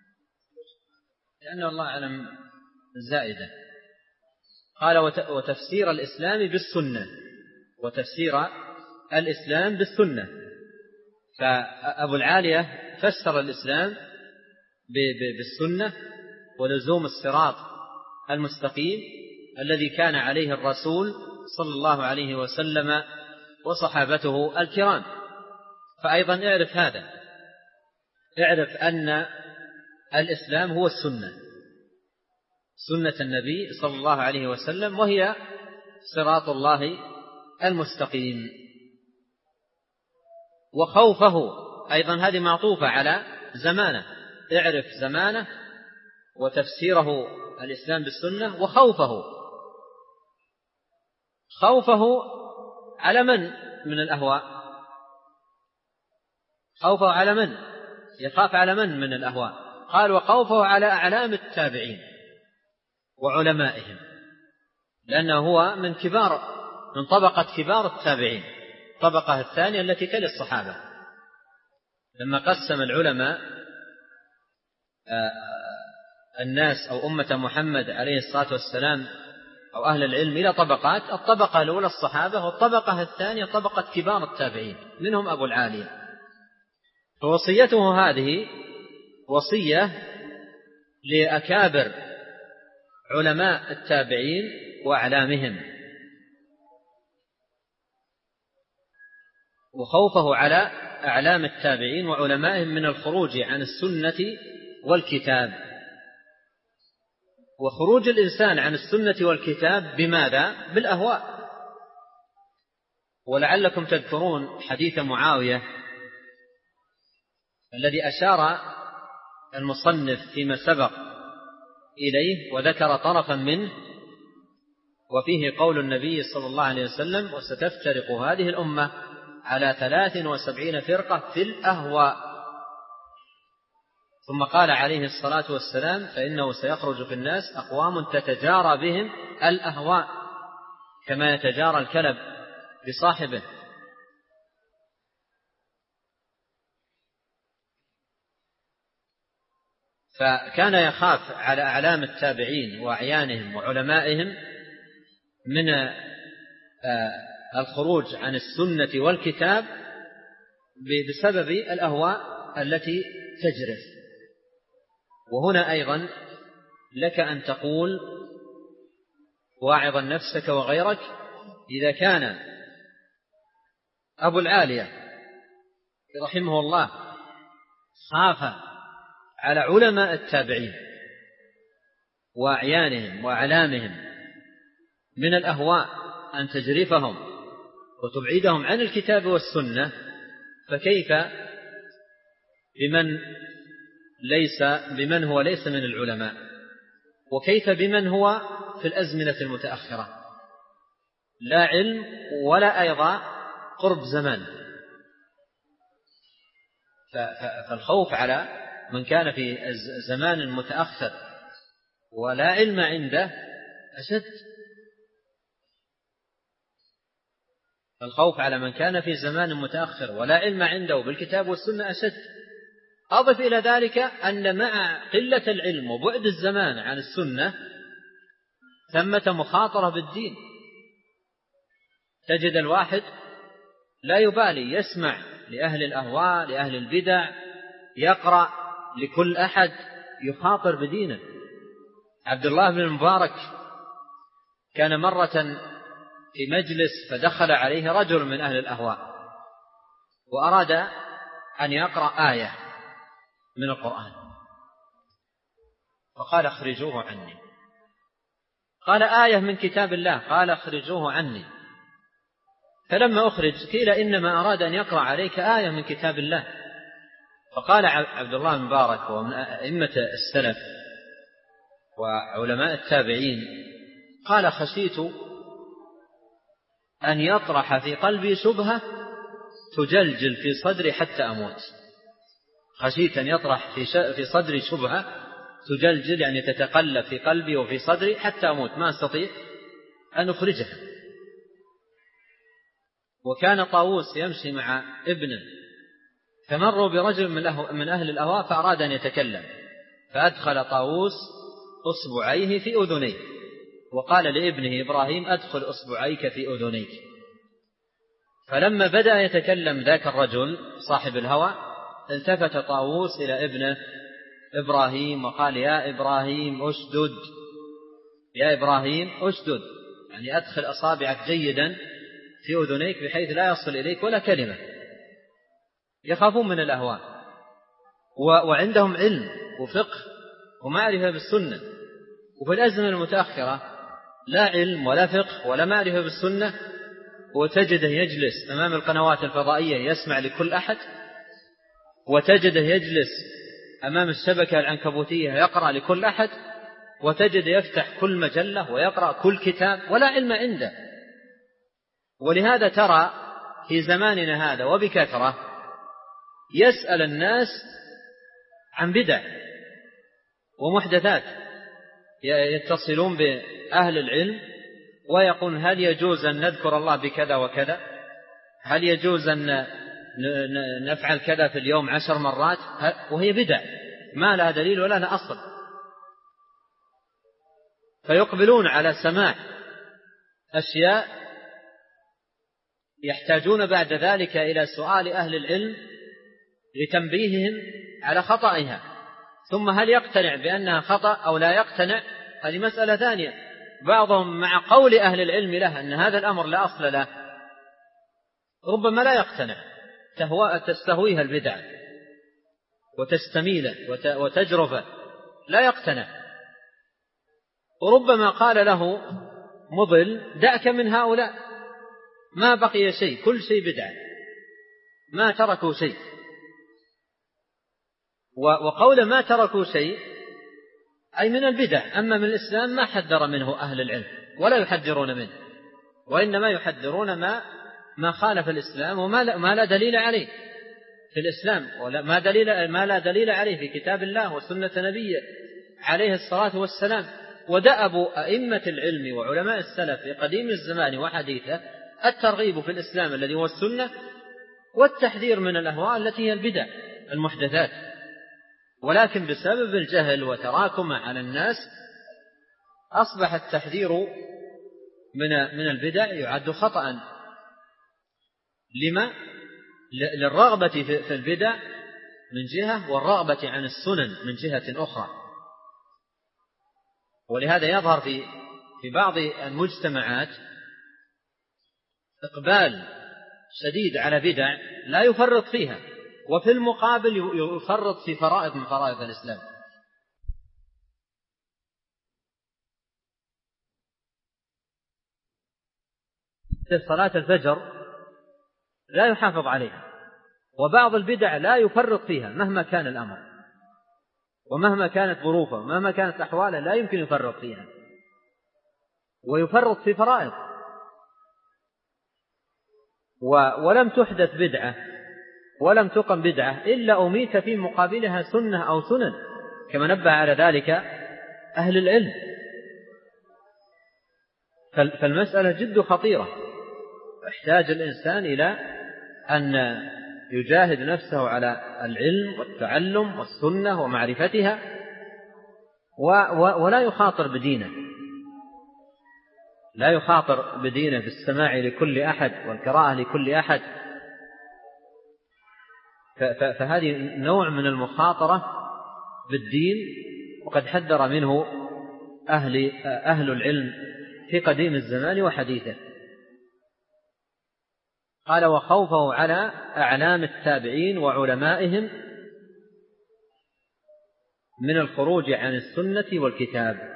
Speaker 1: لأن الله أعلم زائدة. قال: وتفسير الإسلام بالسنة، وتفسير الإسلام بالسنة. فأبو العالية فسر الإسلام بالسنة ولزوم الصراط المستقيم الذي كان عليه الرسول صلى الله عليه وسلم وصحابته الكرام. فأيضا اعرف هذا، اعرف أن الإسلام هو السنة، سنة النبي صلى الله عليه وسلم، وهي صراط الله المستقيم. وخوفه أيضا هذه معطوفة على زمانه، اعرف زمانه وتفسيره الإسلام بالسنة. وخوفه، خوفه على من من الأهواء؟ خوفه على من؟ يخاف على من من الأهواء؟ قال: وخوفه على أعلام التابعين وعلمائهم، لأنه هو من كبار من طبقة كبار التابعين، الطبقة الثانية التي تلي الصحابة. لما قسم العلماء الناس أو أمة محمد عليه الصلاة والسلام أو أهل العلم إلى طبقات، الطبقة الأولى الصحابة، والطبقة الثانية طبقة كبار التابعين منهم أبو العالية. فوصيته هذه وصية لأكابر علماء التابعين وأعلامهم، وخوفه على أعلام التابعين وعلمائهم من الخروج عن السنة والكتاب. وخروج الإنسان عن السنة والكتاب بماذا؟ بالأهواء. ولعلكم تذكرون حديث معاوية الذي أشار المصنف فيما سبق إليه وذكر طرفا منه، وفيه قول النبي صلى الله عليه وسلم: وستفترق هذه الأمة على ثلاث وسبعين فرقة في الأهواء. ثم قال عليه الصلاة والسلام: فإنه سيخرج في الناس أقوام تتجارى بهم الأهواء كما يتجارى الكلب بصاحبه. فكان يخاف على أعلام التابعين وأعيانهم وعلمائهم من الخروج عن السنة والكتاب بسبب الأهواء التي تجرف. وهنا أيضا لك أن تقول واعظا نفسك وغيرك: إذا كان أبو العالية رحمه الله خاف على علماء التابعين وأعيانهم وأعلامهم من الأهواء أن تجرفهم وتبعدهم عن الكتاب والسنة، فكيف بمن ليس بمن هو ليس من العلماء؟ وكيف بمن هو في الأزمنة المتأخرة لا علم ولا أيضا قرب زمان؟ فالخوف على من كان في زمان متأخر ولا علم عنده أشد. الخوف على من كان في زمان متأخر ولا علم عنده بالكتاب والسنة أشد. أضف إلى ذلك أن مع قلة العلم وبعد الزمان عن السنة ثمة مخاطرة بالدين. تجد الواحد لا يبالي، يسمع لأهل الأهواء لأهل البدع، يقرأ لكل أحد، يخاطر بدينه. عبد الله بن المبارك كان مرة في مجلس فدخل عليه رجل من أهل الأهواء وأراد أن يقرأ آية من القرآن، فقال اخرجوه عني. قال آية من كتاب الله، قال اخرجوه عني. فلما أخرج قيل إنما أراد أن يقرأ عليك آية من كتاب الله. فقال عبد الله بن مبارك ومن أئمة السلف وعلماء التابعين، قال خشيت أن يطرح في قلبي شبهة تجلجل في صدري حتى أموت. خشيت أن يطرح في صدري شبهة تجلجل يعني تتقلب في قلبي وفي صدري حتى أموت، ما أستطيع أن أخرجها. وكان طاووس يمشي مع ابنه فمروا برجل من أهل الأهواء فأراد أن يتكلم، فأدخل طاووس أصبعيه في أذنيه وقال لابنه إبراهيم أدخل أصبعيك في أذنيك. فلما بدأ يتكلم ذاك الرجل صاحب الهوى التفت طاووس إلى ابنه إبراهيم وقال يا إبراهيم أشدد، يا إبراهيم أشدد، يعني أدخل أصابعك جيدا في أذنيك بحيث لا يصل إليك ولا كلمة. يخافون من الأهواء وعندهم علم وفقه ومعرفة بالسنة، وفي الأزمة المتأخرة لا علم ولا فقه ولا معرفة بالسنة، وتجده يجلس أمام القنوات الفضائية يسمع لكل أحد، وتجده يجلس أمام الشبكة العنكبوتية يقرأ لكل أحد، وتجد يفتح كل مجلة ويقرأ كل كتاب ولا علم عنده. ولهذا ترى في زماننا هذا وبكثرة يسأل الناس عن بدع ومحدثات، يتصلون بأهل العلم ويقول هل يجوز أن نذكر الله بكذا وكذا، هل يجوز أن نفعل كذا في اليوم عشر مرات، وهي بدع ما لها دليل ولا لها أصل. فيقبلون على سماع أشياء يحتاجون بعد ذلك إلى سؤال أهل العلم لتنبيههم على خطئها، ثم هل يقتنع بأنها خطأ أو لا يقتنع هذه مسألة ثانية. بعضهم مع قول أهل العلم له أن هذا الأمر لا أصل له ربما لا يقتنع، تستهويها البدع وتستميله وتجرفه، لا يقتنع. وربما قال له مضل دعك من هؤلاء، ما بقي شيء، كل شيء بدعة، ما تركوا شيء. وقول ما تركوا شيء أي من البدع، أما من الإسلام ما حذر منه أهل العلم ولا يحذرون منه، وإنما يحذرون ما ما خالف الإسلام وما لا, ما لا دليل عليه في الإسلام، ولا ما دليل ما لا دليل عليه في كتاب الله وسنة نبيه عليه الصلاة والسلام. ودأب أئمة العلم وعلماء السلف في قديم الزمان وحديثه الترغيب في الإسلام الذي هو السنة، والتحذير من الأهواء التي هي البدع المحدثات. ولكن بسبب الجهل وتراكم على الناس أصبح التحذير من من البدع يعد خطأ، لما للرغبة في البدع من جهة والرغبة عن السنن من جهة أخرى. ولهذا يظهر في في بعض المجتمعات إقبال شديد على بدع لا يفرط فيها، وفي المقابل يفرط في فرائض من فرائض الإسلام. صلاة الفجر لا يحافظ عليها، وبعض البدع لا يفرط فيها مهما كان الأمر ومهما كانت ظروفه ومهما كانت أحواله لا يمكن يفرط فيها، ويفرط في فرائض. ولم تحدث بدعة ولم تقم بدعة إلا أميت في مقابلها سنة أو سنن، كما نبه على ذلك أهل العلم. فالمسألة جد خطيرة، يحتاج الإنسان إلى أن يجاهد نفسه على العلم والتعلم والسنة ومعرفتها، ولا يخاطر بدينه، لا يخاطر بدينه بالسماع لكل أحد والقراءة لكل أحد. فهذه نوع من المخاطرة بالدين وقد حذر منه أهل, أهل العلم في قديم الزمان وحديثه. قال: وخوفه على أعلام التابعين وعلمائهم من الخروج عن السنة والكتاب.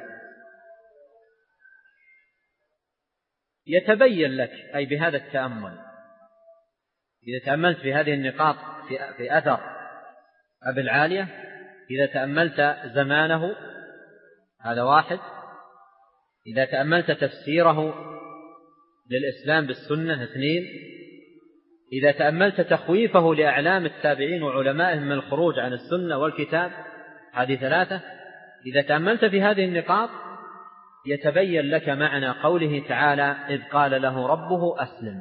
Speaker 1: يتبين لك أي بهذا التأمل، إذا تأملت في هذه النقاط في أثر أبي العالية، إذا تأملت زمانه هذا واحد، إذا تأملت تفسيره للإسلام بالسنة اثنين، إذا تأملت تخويفه لأعلام التابعين وعلمائهم من الخروج عن السنة والكتاب هذه ثلاثة. إذا تأملت في هذه النقاط يتبين لك معنى قوله تعالى: إذ قال له ربه أسلم.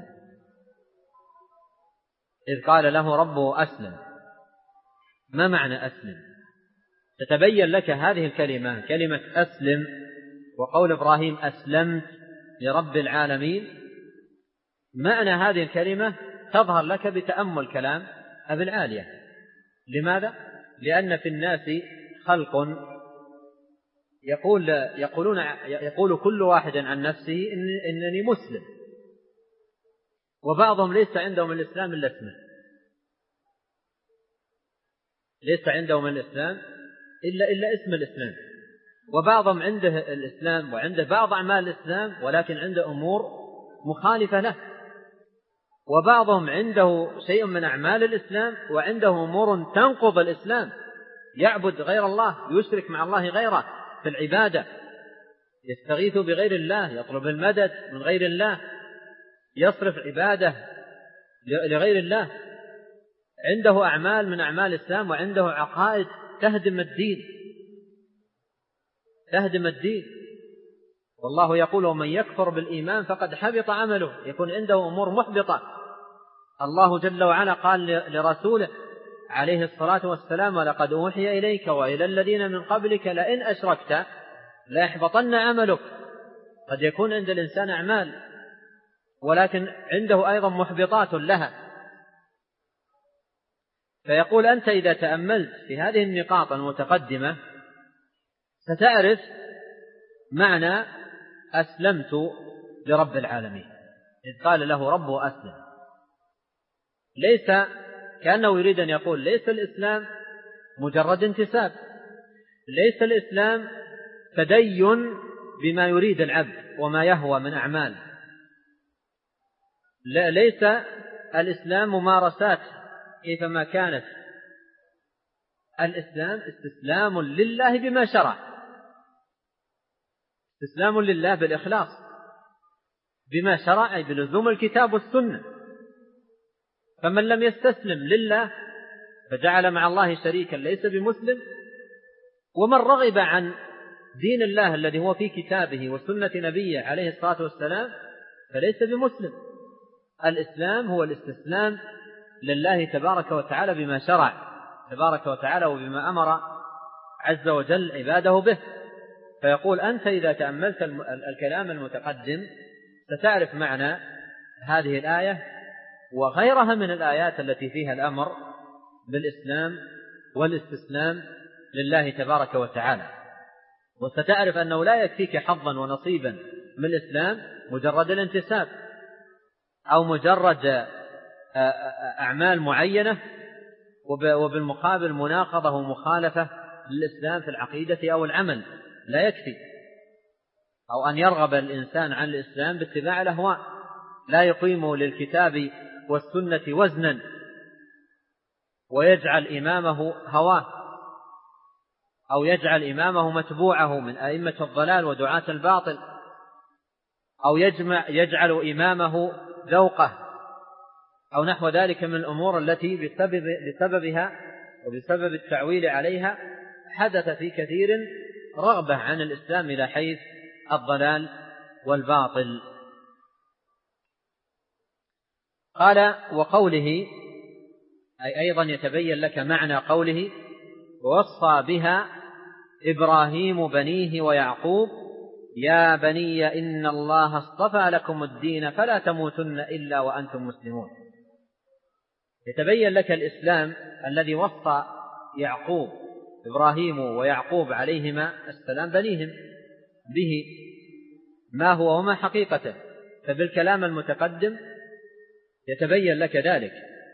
Speaker 1: إذ قال له ربه أسلم، ما معنى أسلم؟ تتبين لك هذه الكلمة، كلمة أسلم، وقول إبراهيم أسلمت لرب العالمين، معنى هذه الكلمة تظهر لك بتأمل كلام أبي العالية. لماذا؟ لأن في الناس خلق يقول يقولون يقول كل واحد عن نفسه إن إنني مسلم، وبعضهم ليس عندهم الإسلام إلا اسمه، ليس عندهم الإسلام إلا إلا اسم الإسلام، وبعضهم عنده الإسلام وعنده بعض أعمال الإسلام ولكن عنده أمور مخالفة له، وبعضهم عنده شيء من أعمال الإسلام وعنده أمور تنقض الإسلام، يعبد غير الله، يشرك مع الله غيره في العبادة، يستغيث بغير الله، يطلب المدد من غير الله، يصرف عبادة لغير الله، عنده أعمال من أعمال الإسلام وعنده عقائد تهدم الدين تهدم الدين والله يقول: ومن يكفر بالإيمان فقد حبط عمله، يكون عنده أمور محبطة. الله جل وعلا قال لرسوله عليه الصلاة والسلام: ولقد أوحي إليك وإلى الذين من قبلك لئن أشركت ليحبطن عملك. قد يكون عند الإنسان أعمال ولكن عنده أيضا محبطات لها. فيقول: أنت إذا تأملت في هذه النقاط المتقدمة ستعرف معنى أسلمت لرب العالمين. إذ قال له ربه أسلم، ليس كأنه يريد أن يقول ليس الإسلام مجرد انتساب، ليس الإسلام تدين بما يريد العبد وما يهوى من أعمال، لا، ليس الإسلام ممارسات كيفما كانت، الإسلام استسلام لله بما شرع، استسلام لله بالإخلاص بما شرع، أي بلزوم الكتاب والسنة. فمن لم يستسلم لله فجعل مع الله شريكا ليس بمسلم، ومن رغب عن دين الله الذي هو في كتابه وسنة نبيه عليه الصلاة والسلام فليس بمسلم. الإسلام هو الاستسلام لله تبارك وتعالى بما شرع تبارك وتعالى وبما أمر عز وجل عباده به. فيقول: أنت إذا تأملت الكلام المتقدم ستعرف معنى هذه الآية وغيرها من الآيات التي فيها الأمر بالإسلام والاستسلام لله تبارك وتعالى، وستعرف أنه لا يكفيك حظا ونصيبا من الإسلام مجرد الانتساب أو مجرد أعمال معينة وبالمقابل مناقضة ومخالفة للإسلام في العقيدة أو العمل، لا يكفي. أو أن يرغب الإنسان عن الإسلام باتباع الأهواء، لا يقيم للكتاب والسنة وزنا ويجعل إمامه هواه أو يجعل إمامه متبوعه من أئمة الضلال ودعاة الباطل، أو يجمع يجعل إمامه ذوقه أو نحو ذلك من الأمور التي بسبب بسببها وبسبب التعويل عليها حدث في كثير رغبة عن الإسلام إلى حيث الضلال والباطل. قال: وقوله، أي أيضا يتبين لك معنى قوله: ووصى بها إبراهيم بنيه ويعقوب يا بني إن الله اصطفى لكم الدين فلا تموتن إلا وأنتم مسلمون. يتبين لك الإسلام الذي وصى يعقوب إبراهيم ويعقوب عليهما السلام بنيهم به ما هو وما حقيقته، فبالكلام المتقدم يتبين لك ذلك.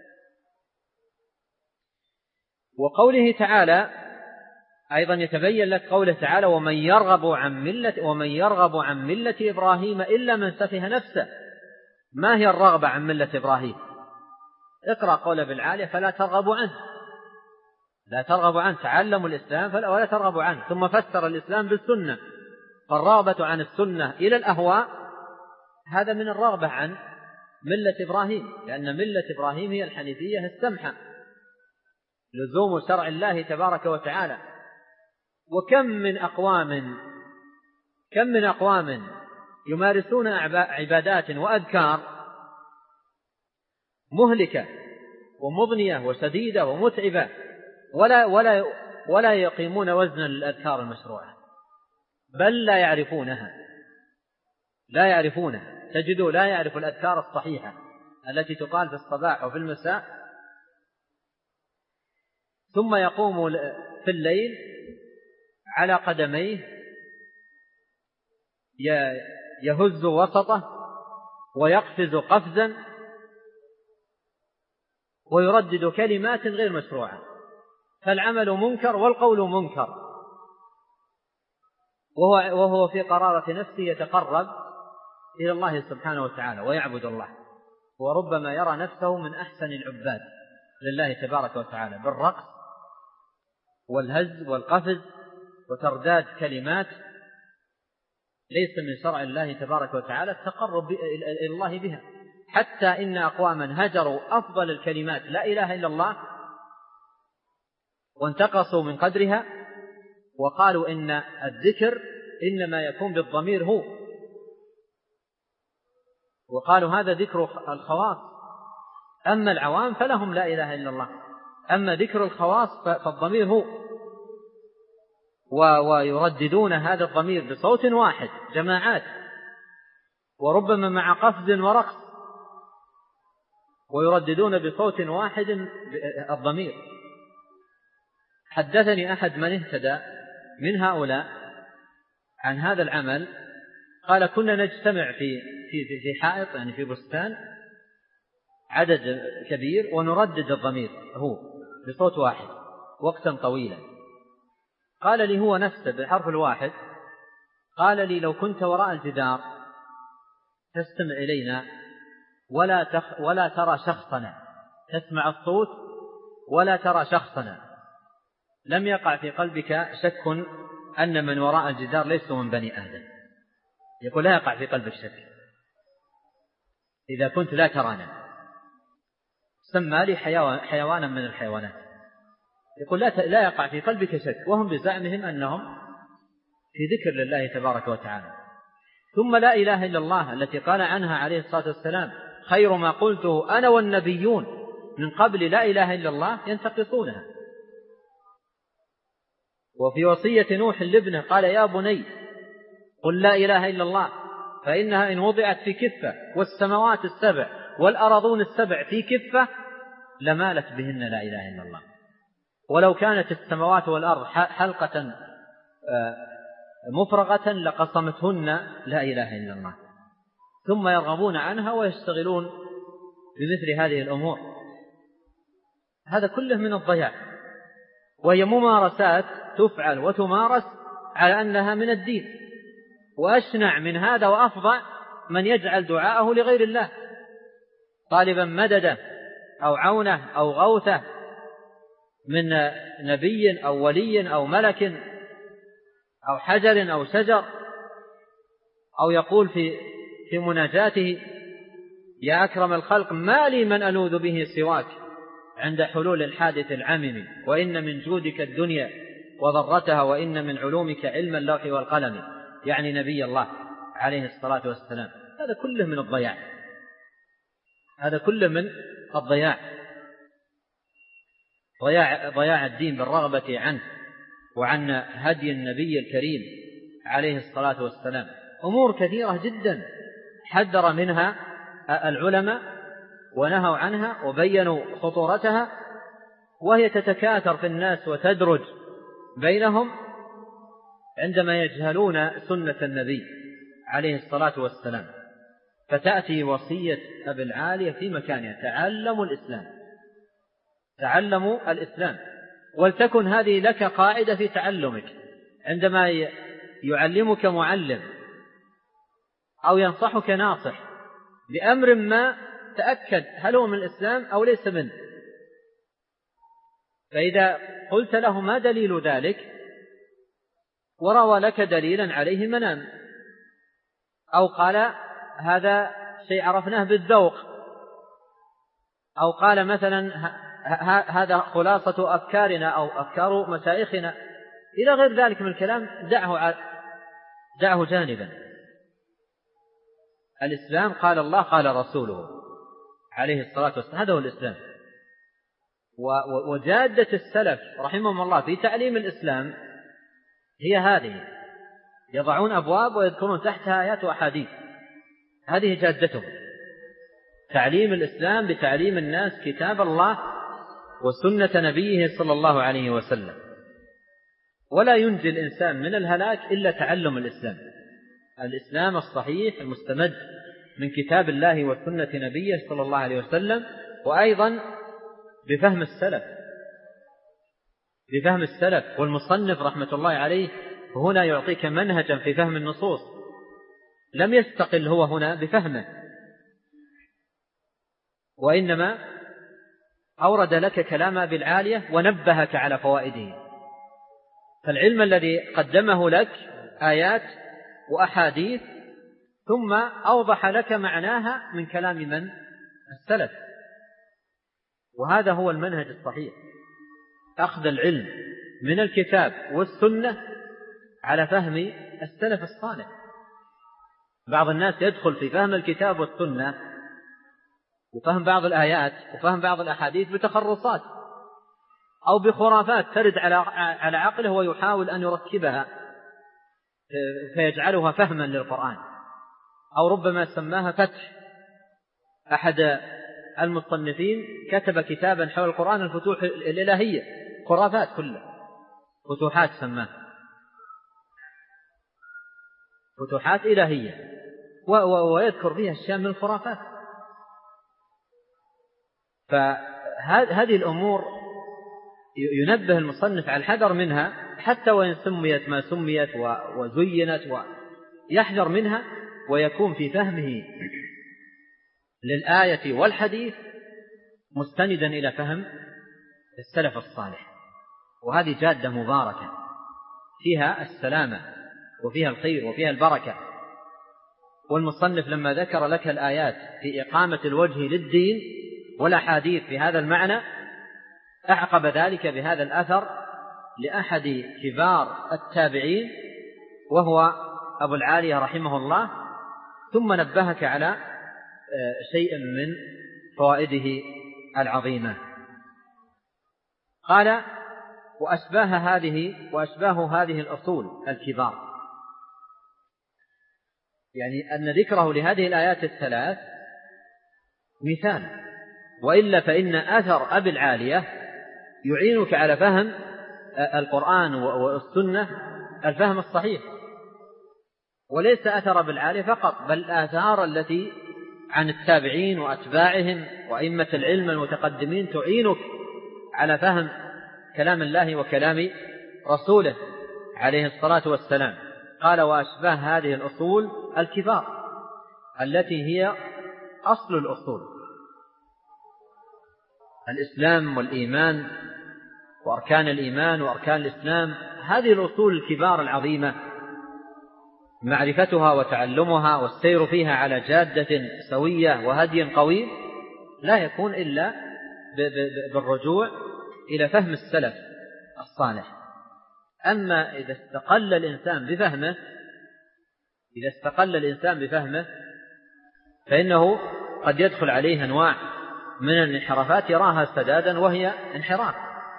Speaker 1: وقوله تعالى أيضا يتبين لك قوله تعالى ومن يرغب عن ملة ومن يرغب عن ملة إبراهيم إلا من سفه نفسه. ما هي الرغبة عن ملة إبراهيم؟ اقرأ قوله بالعالية فلا ترغبوا عنه، لا ترغبوا عنه، تعلموا الإسلام ولا ترغبوا عنه، ثم فسر الإسلام بالسنة، فالرغبة عن السنة إلى الأهواء هذا من الرغبة عن ملة إبراهيم، لأن ملة إبراهيم هي الحنيفية السمحة، لزوم شرع الله تبارك وتعالى. وكم من أقوام كم من أقوام يمارسون عبادات وأذكار مهلكة ومضنية وشديدة ومتعبة ولا ولا ولا يقيمون وزنا للأذكار المشروعة، بل لا يعرفونها لا يعرفونها تجدوا لا يعرف الأذكار الصحيحة التي تقال في الصباح وفي المساء، ثم يقوم في الليل على قدميه يهز وسطه ويقفز قفزا ويردد كلمات غير مشروعة، فالعمل منكر والقول منكر، وهو, وهو في قرارة نفسه يتقرب إلى الله سبحانه وتعالى ويعبد الله، وربما يرى نفسه من أحسن العباد لله تبارك وتعالى بالرقص والهز والقفز وترداد كلمات ليس من شرع الله تبارك وتعالى التقرب إلى الله بها، حتى إن أقواما هجروا أفضل الكلمات لا إله إلا الله وانتقصوا من قدرها، وقالوا إن الذكر إنما يكون بالضمير هو، وقالوا هذا ذكر الخواص، أما العوام فلهم لا إله إلا الله، أما ذكر الخواص فالضمير هو، ويرددون هذا الضمير بصوت واحد جماعات، وربما مع قفز ورقص، ويرددون بصوت واحد الضمير. حدثني أحد من اهتدى من هؤلاء عن هذا العمل، قال كنا نجتمع في في في حائط يعني في بستان عدد كبير ونردد الضمير هو بصوت واحد وقتا طويلا. قال لي هو نفسه بالحرف الواحد، قال لي لو كنت وراء الجدار تستمع إلينا ولا تخ ولا ترى شخصنا، تسمع الصوت ولا ترى شخصنا، لم يقع في قلبك شك أن من وراء الجدار ليسوا من بني آدم. يقول لا يقع في قلبك شك إذا كنت لا ترانا، سمى لي حيوانا من الحيوانات، يقول لا لا يقع في قلبك شك، وهم بزعمهم أنهم في ذكر لله تبارك وتعالى. ثم لا إله إلا الله التي قال عنها عليه الصلاة والسلام خير ما قلته أنا والنبيون من قبل لا إله إلا الله، ينتقصونها. وفي وصية نوح لابنه قال يا بني قل لا إله إلا الله فإنها إن وضعت في كفة والسماوات السبع والأرضون السبع في كفة لمالت بهن لا إله إلا الله، ولو كانت السماوات والأرض حلقة مفرغة لقصمتهن لا إله إلا الله، ثم يرغبون عنها ويشتغلون بمثل هذه الأمور. هذا كله من الضياع، وهي ممارسات تفعل وتمارس على أنها من الدين. وأشنع من هذا وأفظع من يجعل دعاءه لغير الله طالبا مدده أو عونه أو غوثه من نبي أو ولي أو ملك أو حجر أو شجر، أو يقول في في مناجاته يا أكرم الخلق ما لي من ألوذ به سواك عند حلول الحادث العمم، وإن من جودك الدنيا وضرتها، وإن من علومك علم اللوح والقلم، يعني نبي الله عليه الصلاة والسلام. هذا كله من الضياع، هذا كله من الضياع، ضياع, ضياع الدين بالرغبة عنه وعن هدي النبي الكريم عليه الصلاة والسلام. أمور كثيرة جدا حذر منها العلماء ونهوا عنها وبينوا خطورتها، وهي تتكاثر في الناس وتدرج بينهم عندما يجهلون سنة النبي عليه الصلاة والسلام، فتأتي وصية أبي العالية في مكانها: تعلموا الإسلام، تعلموا الإسلام. ولتكن هذه لك قاعدة في تعلمك، عندما يعلمك معلم أو ينصحك ناصح بأمر ما، تأكد هل هو من الإسلام أو ليس منه. فإذا قلت له: ما دليل ذلك؟ وروى لك دليلا عليه منام، أو قال: هذا شيء عرفناه بالذوق، أو قال مثلا: هذا خلاصة أفكارنا أو أفكار مشايخنا، إلى غير ذلك من الكلام، دعه دعه جانبا. الإسلام قال الله قال رسوله عليه الصلاة والسلام، هذا هو الإسلام. وجادة السلف رحمهم الله في تعليم الإسلام هي هذه: يضعون أبواب ويذكرون تحتها آيات وأحاديث، هذه جادتهم، تعليم الإسلام بتعليم الناس كتاب الله وسنة نبيه صلى الله عليه وسلم. ولا ينجي الإنسان من الهلاك إلا تعلم الإسلام، الإسلام الصحيح المستمد من كتاب الله وسنة نبيه صلى الله عليه وسلم، وأيضا بفهم السلف، بفهم السلف. والمصنف رحمة الله عليه هنا يعطيك منهجا في فهم النصوص، لم يستقل هو هنا بفهمه، وإنما أورد لك كلام أبي العالية ونبهك على فوائده. فالعلم الذي قدمه لك آيات وأحاديث، ثم أوضح لك معناها من كلام من؟ السلف. وهذا هو المنهج الصحيح، أخذ العلم من الكتاب والسنة على فهم السلف الصالح. بعض الناس يدخل في فهم الكتاب والسنة وفهم بعض الآيات وفهم بعض الأحاديث بتخرصات أو بخرافات ترد على عقله، ويحاول أن يركبها فيجعلها فهما للقرآن، أو ربما سماها فتح. أحد المصنفين كتب كتابا حول القرآن: الفتوح الإلهية، خرافات كلها، فتوحات سماها، فتوحات إلهية، ويذكر فيها أشياء من الخرافات. فهذه الأمور ينبه المصنف على الحذر منها، حتى وإن سميت ما سميت وزينت، ويحذر منها ويكون في فهمه للآية والحديث مستندا إلى فهم السلف الصالح. وهذه جادة مباركة فيها السلامة وفيها الخير وفيها البركة. والمصنف لما ذكر لك الآيات في إقامة الوجه للدين والأحاديث في هذا المعنى، أعقب ذلك بهذا الأثر لأحد كبار التابعين وهو أبو العالية رحمه الله، ثم نبهك على شيء من فوائده العظيمة. قال: وأشباه هذه وأشباه هذه الأصول الكبار، يعني أن ذكره لهذه الآيات الثلاث مثال، وإلا فإن أثر أبي العالية يعينك على فهم القرآن والسنة الفهم الصحيح، وليس أثر أبي العالية فقط، بل الآثار التي عن التابعين وأتباعهم وأئمة العلم المتقدمين تعينك على فهم كلام الله وكلام رسوله عليه الصلاة والسلام. قال: وأشباه هذه الأصول الكبار التي هي أصل الأصول، الإسلام والإيمان وأركان الإيمان وأركان الإسلام، هذه الأصول الكبار العظيمة معرفتها وتعلمها والسير فيها على جادة سوية وهدي قوي لا يكون إلا بالرجوع إلى فهم السلف الصالح. أما إذا استقل الإنسان بفهمه إذا استقل الإنسان بفهمه فإنه قد يدخل عليه أنواع من الانحرافات يراها سدادا وهي انحراف.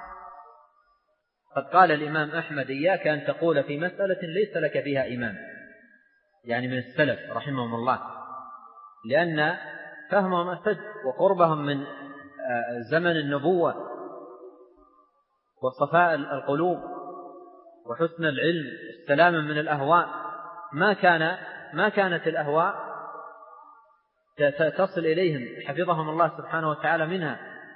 Speaker 1: قد قال الإمام أحمد: إياك أن تقول في مسألة ليس لك فيها إمام، يعني من السلف رحمهم الله، لأن فهمهم أسد وقربهم من زمن النبوة وصفاء القلوب وحسن العلم، السلامة من الأهواء. ما كان ما كانت الأهواء تصل إليهم حفظهم الله سبحانه وتعالى منها،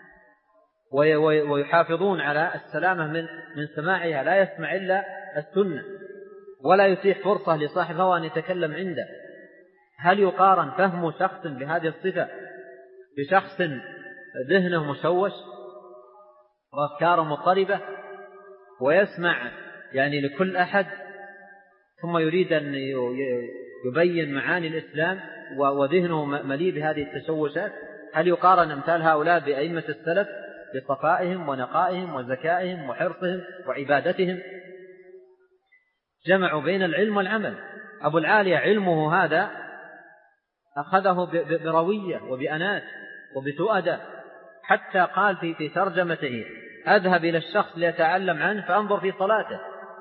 Speaker 1: ويحافظون على السلامة من من سماعها، لا يسمع إلا السنة، ولا يتيح فرصة لصاحب هوى أن يتكلم عنده. هل يقارن فهم شخص بهذه الصفة بشخص ذهنه مشوش وأفكاره مضطربة ويسمع يعني لكل أحد ثم يريد أن يبين معاني الإسلام وذهنه مليء بهذه التشوشات؟ هل يقارن أمثال هؤلاء بأئمة السلف بصفائهم ونقائهم وذكائهم وحرصهم وعبادتهم؟ جمعوا بين العلم والعمل. أبو العالية علمه هذا أخذه بروية وبأنات وبتؤدة، حتى قال في في ترجمته: أذهب إلى الشخص ليتعلم عنه فأنظر في صلاته،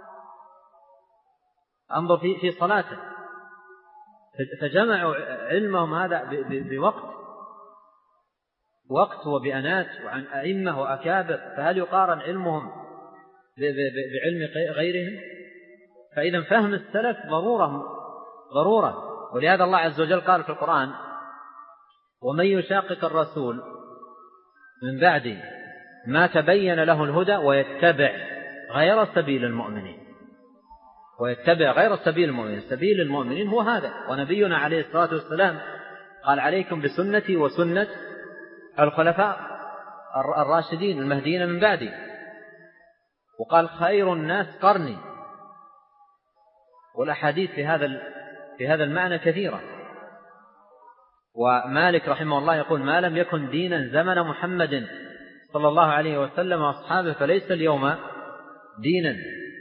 Speaker 1: أنظر في في صلاته. فجمعوا علمهم هذا بوقت وقت وبأنات وعن أئمة وأكابر. فهل يقارن علمهم بعلم غيرهم؟ فإذا فهم السلف ضرورة ضرورة. ولهذا الله عز وجل قال في القرآن: ومن يشاقق الرسول من بعد ما تبين له الهدى ويتبع غير سبيل المؤمنين. ويتبع غير سبيل المؤمنين، سبيل المؤمنين هو هذا. ونبينا عليه الصلاة والسلام قال: عليكم بسنتي وسنة الخلفاء الراشدين المهديين من بعدي. وقال: خير الناس قرني. والأحاديث في هذا في هذا المعنى كثيرة. ومالك رحمه الله يقول: ما لم يكن دينا زمن محمد صلى الله عليه وسلم وأصحابه فليس اليوم دينا.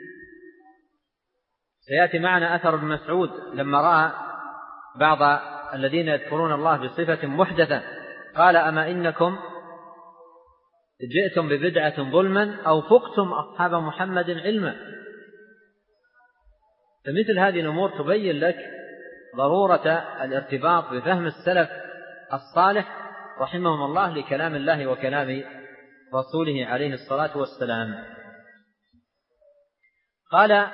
Speaker 1: سيأتي معنا أثر ابن مسعود لما رأى بعض الذين يذكرون الله بصفة محدثة قال: أما إنكم جئتم ببدعة ظلما أو فقتم أصحاب محمد علما. فمثل هذه الأمور تبين لك ضرورة الارتباط بفهم السلف الصالح رحمهم الله لكلام الله وكلام رسوله عليه الصلاة والسلام. قال: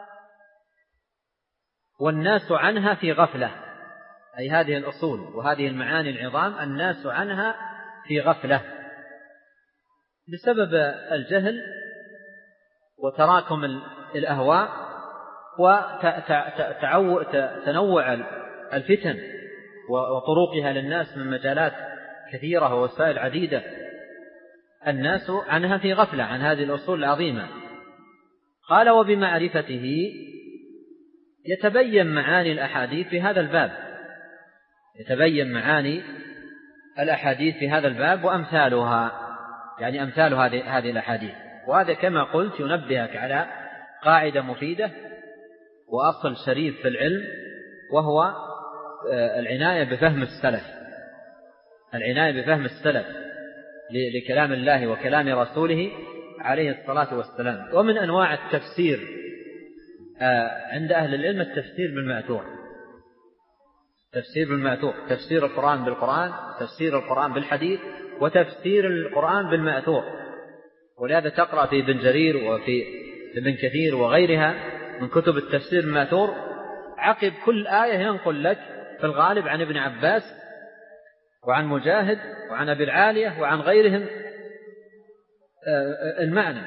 Speaker 1: والناس عنها في غفلة، أي هذه الأصول وهذه المعاني العظام الناس عنها في غفلة بسبب الجهل وتراكم الأهواء وتنوع الفتن وطرقها للناس من مجالات كثيرة ووسائل عديدة. الناس عنها في غفلة عن هذه الأصول العظيمة. قال: وبمعرفته يتبين معاني الأحاديث في هذا الباب، يتبين معاني الأحاديث في هذا الباب وأمثالها، يعني أمثال هذه هذه الأحاديث. وهذا كما قلت ينبهك على قاعدة مفيدة وأصل شريف في العلم، وهو العناية بفهم السلف، العناية بفهم السلف لكلام الله وكلام رسوله عليه الصلاة والسلام. ومن أنواع التفسير عند أهل العلم التفسير بالمأثور، تفسير بالمأثور، تفسير القرآن بالقرآن، تفسير القرآن بالحديث، وتفسير القرآن بالمأثور. ولهذا تقرأ في ابن جرير وفي ابن كثير وغيرها من كتب التفسير المأثور عقب كل آية ينقل لك في الغالب عن ابن عباس وعن مجاهد وعن أبي العالية وعن غيرهم المعنى،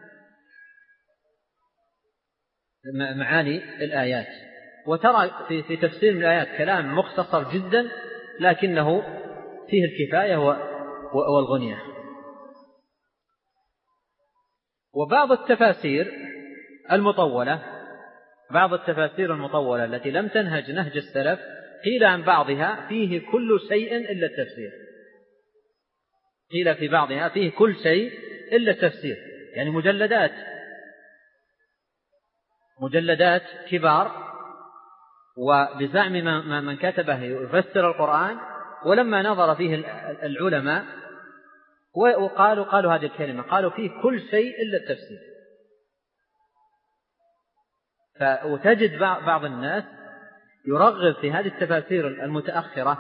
Speaker 1: معاني الآيات. وترى في في تفسير الآيات كلام مختصر جدا لكنه فيه الكفاية والغنية. وبعض التفاسير المطولة بعض التفاسير المطولة التي لم تنهج نهج السلف قيل عن بعضها فيه كل شيء إلا التفسير، قيل في بعضها فيه كل شيء إلا التفسير، يعني مجلدات مجلدات كبار، وبزعم من كتبه يفسر القرآن. ولما نظر فيه العلماء وقالوا قالوا هذه الكلمة، قالوا فيه كل شيء إلا التفسير. وتجد بعض الناس يرغب في هذه التفاسير المتأخرة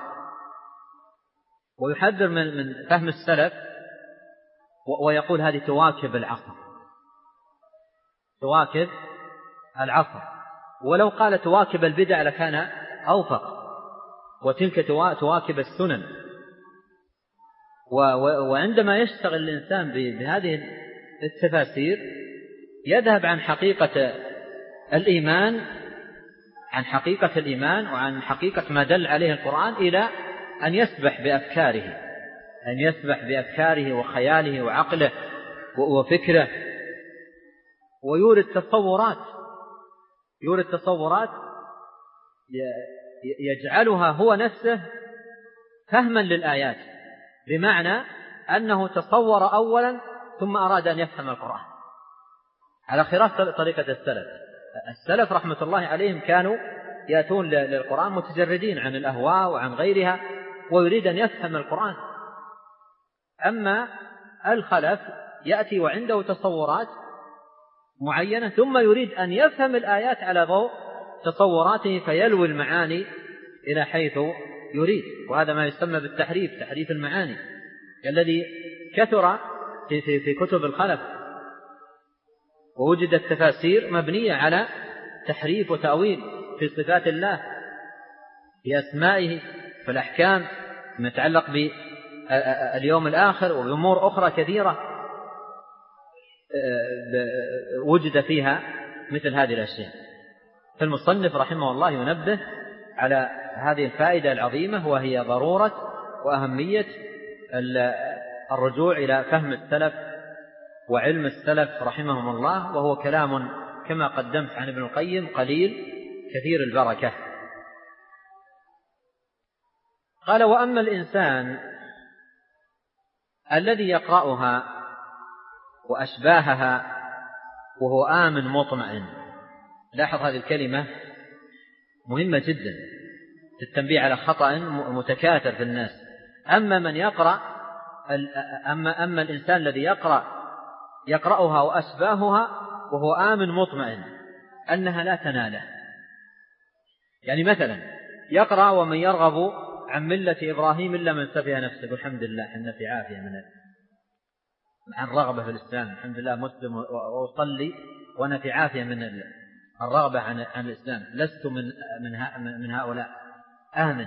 Speaker 1: ويحذر من فهم السلف، ويقول هذه تواكب العصر، تواكب العصر، ولو قال تواكب البدع لكان أوفق، وتلك تواكب السنن. وعندما يشتغل الإنسان بهذه التفاسير يذهب عن حقيقة الإيمان عن حقيقة الإيمان وعن حقيقة ما دل عليه القرآن إلى أن يسبح بأفكاره أن يسبح بأفكاره وخياله وعقله وفكره، ويورد تصورات يورد تصورات يجعلها هو نفسه فهما للآيات، بمعنى أنه تصور أولا ثم أراد أن يفهم القرآن على خلاف طريقة السلف. السلف رحمة الله عليهم كانوا يأتون للقرآن متجردين عن الأهواء وعن غيرها، ويريد أن يفهم القرآن. أما الخلف يأتي وعنده تصورات معينة ثم يريد أن يفهم الآيات على ضوء تصوراته فيلوي المعاني إلى حيث يريد، وهذا ما يسمى بالتحريف، تحريف المعاني الذي كثر في, في, في كتب الخلف. ووجدت تفاسير مبنية على تحريف وتأويل في صفات الله، في أسمائه، في الأحكام المتعلق باليوم الآخر وبأمور أخرى كثيرة وجد فيها مثل هذه الأشياء. فالمصنف رحمه الله ينبه على هذه الفائدة العظيمة، وهي ضرورة وأهمية الرجوع إلى فهم السلف وعلم السلف رحمهم الله، وهو كلام كما قدمت عن ابن القيم قليل كثير البركة. قال: وأما الإنسان الذي يقرأها وأشباهها وهو آمن مطمئن. لاحظ هذه الكلمة مهمة جدا للتنبيه على خطأ متكاثر في الناس. أما من يقرأ أما, أما الإنسان الذي يقرأ يقرأها وأشباهها وهو آمن مطمئن أنها لا تناله. يعني مثلا يقرأ: ومن يرغب عن ملة إبراهيم إلا من سفه نفسه. الحمد لله إحنا في عافية من عن رغبة في الإسلام، الحمد لله مسلم وأصلي وأنا في عافية من الرغبة عن عن الإسلام، لست من من من هؤلاء، آمن.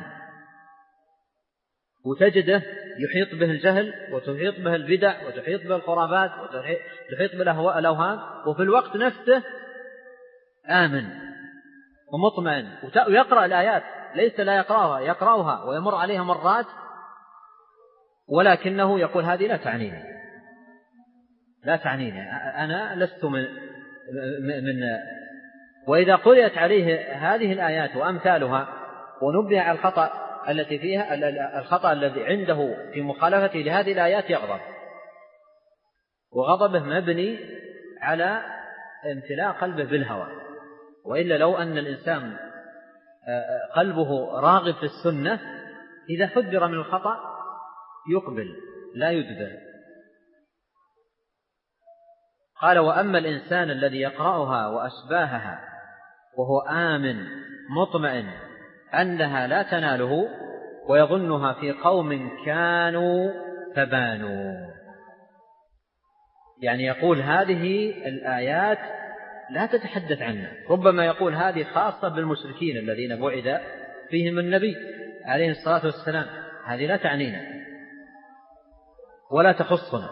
Speaker 1: وتجده يحيط به الجهل وتحيط به البدع وتحيط به الخرافات وتحيط به الأوهام، وفي الوقت نفسه آمن ومطمئن ويقرأ الآيات، ليس لا يقرأها، يقرأها ويمر عليها مرات، ولكنه يقول: هذه لا تعنيني لا تعنيني أنا لست من, من وإذا قرأت عليه هذه الآيات وأمثالها ونبه على الخطأ التي فيها الخطأ الذي عنده في مخالفته لهذه الآيات يغضب، وغضبه مبني على امتلاء قلبه بالهوى. وإلا لو أن الإنسان قلبه راغب في السنة إذا حذر من الخطأ يقبل لا يدبر. قال: وأما الإنسان الذي يقرأها وأشباهها وهو آمن مطمئن أنها لا تناله ويظنها في قوم كانوا فبانوا. يعني يقول هذه الآيات لا تتحدث عنها، ربما يقول هذه خاصة بالمشركين الذين بعث فيهم النبي عليه الصلاة والسلام، هذه لا تعنينا ولا تخصنا.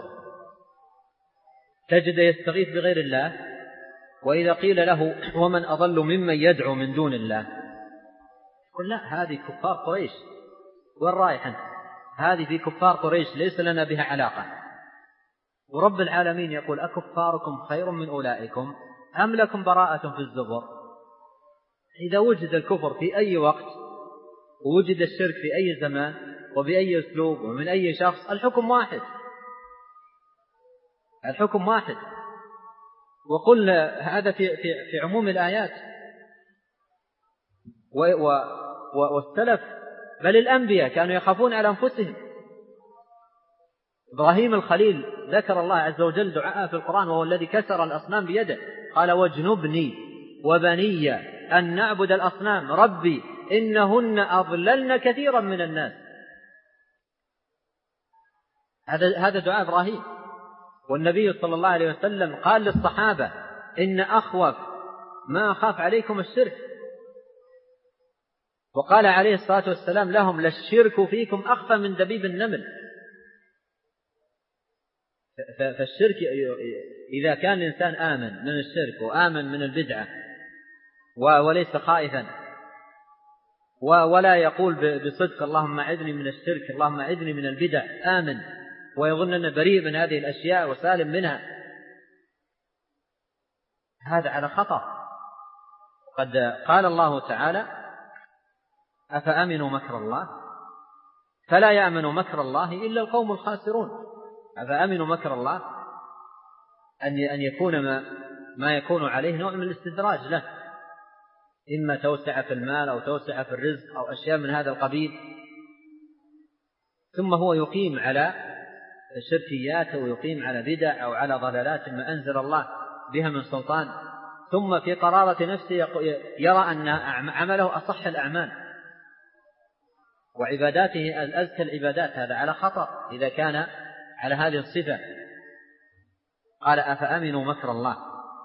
Speaker 1: تجد يستغيث بغير الله، وإذا قيل له: ومن أضل ممن يدعو من دون الله، قل: لا، هذه كفار قريش، وين رايح أنت؟ هذه في كفار قريش ليس لنا بها علاقة. ورب العالمين يقول: أكفاركم خير من أولئكم أم لكم براءة في الزبر. إذا وجد الكفر في أي وقت ووجد الشرك في أي زمان وبأي أسلوب ومن أي شخص، الحكم واحد الحكم واحد. وقلنا هذا في, في, في عموم الآيات. والسلف بل الأنبياء كانوا يخافون على أنفسهم. إبراهيم الخليل ذكر الله عز وجل دعاء في القرآن وهو الذي كسر الأصنام بيده، قال: واجنبني وبني أن نعبد الأصنام ربي إنهن أضللن كثيرا من الناس. هذا هذا دعاء إبراهيم. والنبي صلى الله عليه وسلم قال للصحابة: إن أخوف ما أخاف عليكم الشرك. وقال عليه الصلاة والسلام لهم: للشرك فيكم أخفى من دبيب النمل. فالشرك إذا كان الإنسان آمن من الشرك وآمن من البدعة وليس خائفا ولا يقول بصدق اللهم أعذني من الشرك اللهم أعذني من البدع، آمن ويظن أنه بريء من هذه الأشياء وسالم منها، هذا على خطر. قد قال الله تعالى: أفأمنوا مكر الله فلا يأمن مكر الله إلا القوم الخاسرون. أفأمنوا مكر الله أن يكون ما, ما يكون عليه نوع من الاستدراج له، إما توسع في المال أو توسع في الرزق أو أشياء من هذا القبيل، ثم هو يقيم على الشركيات ويقيم على بدع أو على ضلالات ما أنزل الله بها من سلطان، ثم في قرارة نفسه يرى أن عمله أصح الأعمال وعباداته الأزكى العبادات. هذا على خطر إذا كان على هذه الصفة. قال: أفأمنوا مكر الله.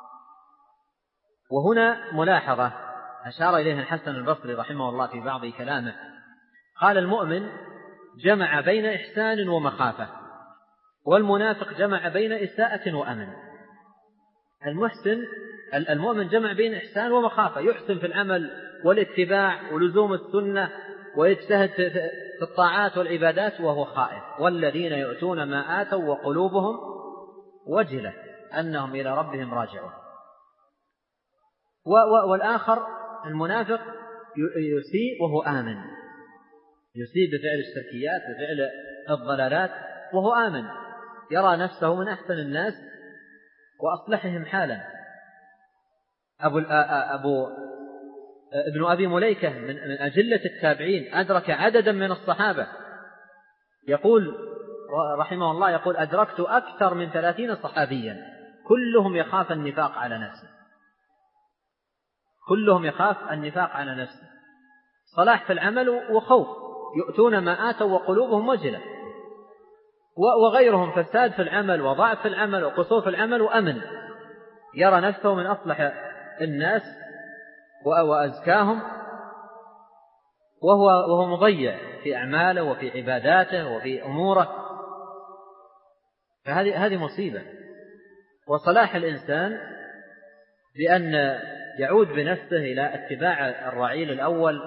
Speaker 1: وهنا ملاحظة أشار إليها الحسن البصري رحمه الله في بعض كلامه، قال: المؤمن جمع بين إحسان ومخافة، والمنافق جمع بين إساءة وأمن. المحسن المؤمن جمع بين إحسان ومخافة، يحسن في العمل والاتباع ولزوم السنة ويجتهد في الطاعات والعبادات وهو خائف. والذين يؤتون ما آتوا وقلوبهم وجلة أنهم إلى ربهم راجعون. والآخر المنافق يسيء وهو آمن، يسيء بفعل الشركيات بفعل الضلالات وهو آمن، يرى نفسه من أحسن الناس وأصلحهم حالا. أبو, أبو ابن أبي مليكة من أجلة التابعين أدرك عددا من الصحابة، يقول رحمه الله يقول: أدركت أكثر من ثلاثين صحابيا كلهم يخاف النفاق على نفسه، كلهم يخاف النفاق على نفسه، صلاح في العمل وخوف، يؤتون ما آتوا وقلوبهم وجلة. وغيرهم فساد في العمل وضعف في العمل وقصور في العمل وأمن، يرى نفسه من أصلح الناس وأزكاهم، وهو, وهو مضيع في أعماله وفي عباداته وفي أموره. فهذه هذه مصيبة. وصلاح الإنسان بأن يعود بنفسه إلى اتباع الرعيل الأول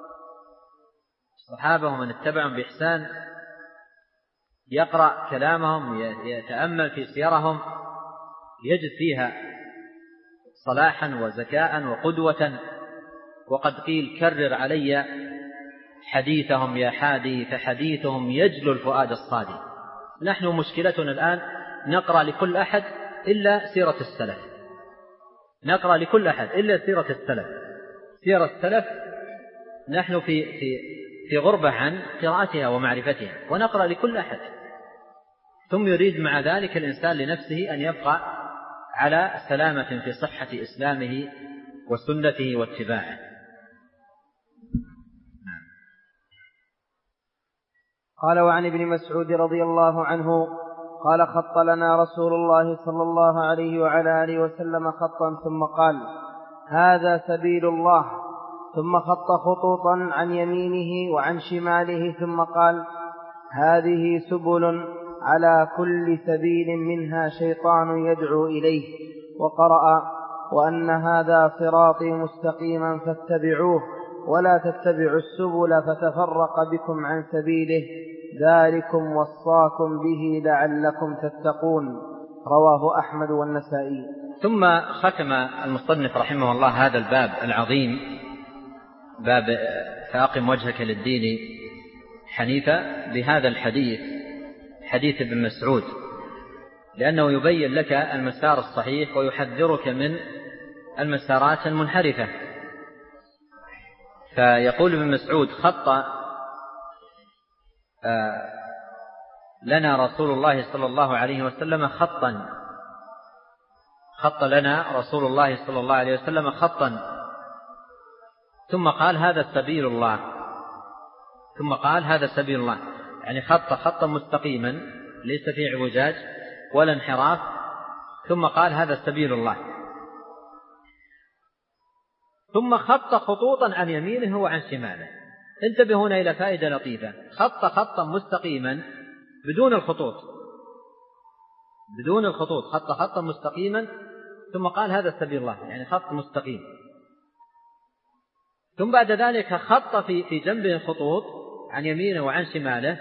Speaker 1: الصحابة ومن اتبعهم بإحسان، يقرأ كلامهم يتأمل في سيرهم يجد فيها صلاحا وزكاء وقدوة. وقد قيل: كرر علي حديثهم يا حادي فحديثهم يجلو الفؤاد الصادي. نحن مشكلتنا الآن نقرأ لكل أحد إلا سيرة السلف، نقرأ لكل أحد إلا سيرة السلف، سيرة السلف نحن في في في غربة عن قراءتها ومعرفتها، ونقرأ لكل أحد، ثم يريد مع ذلك الإنسان لنفسه أن يبقى على سلامة في صحة إسلامه وسنته واتباعه.
Speaker 2: قال: وعن ابن مسعود رضي الله عنه قال: خط لنا رسول الله صلى الله عليه وعلى آله وسلم خطا ثم قال: هذا سبيل الله، ثم خط خطوطا عن يمينه وعن شماله ثم قال: هذه سبل على كل سبيل منها شيطان يدعو إليه. وقرأ: وأن هذا صراطي مستقيما فاتبعوه ولا تتبعوا السبل فتفرق بكم عن سبيله، ذلكم وصاكم به لعلكم تتقون. رواه أحمد والنسائي.
Speaker 1: ثم ختم المصنف رحمه الله هذا الباب العظيم، باب فأقم وجهك للدين حنيفا، بهذا الحديث، حديث ابن مسعود، لأنه يبين لك المسار الصحيح ويحذرك من المسارات المنحرفة. فيقول ابن مسعود: خط لنا رسول الله صلى الله عليه وسلم خطا، خط لنا رسول الله صلى الله عليه وسلم خطا، ثم قال: هذا سبيل الله، ثم قال: هذا سبيل الله، يعني خط خطا مستقيما ليس فيه اعوجاج ولا انحراف، ثم قال: هذا سبيل الله. ثم خط خطوطا عن يمينه وعن شماله. انتبه هنا إلى فائدة لطيفة، خط خطا مستقيما بدون الخطوط، بدون الخطوط، خط خطا مستقيما، ثم قال هذا سبيل الله، يعني خط مستقيم. ثم بعد ذلك خط في في جنبه الخطوط عن يمينه وعن شماله،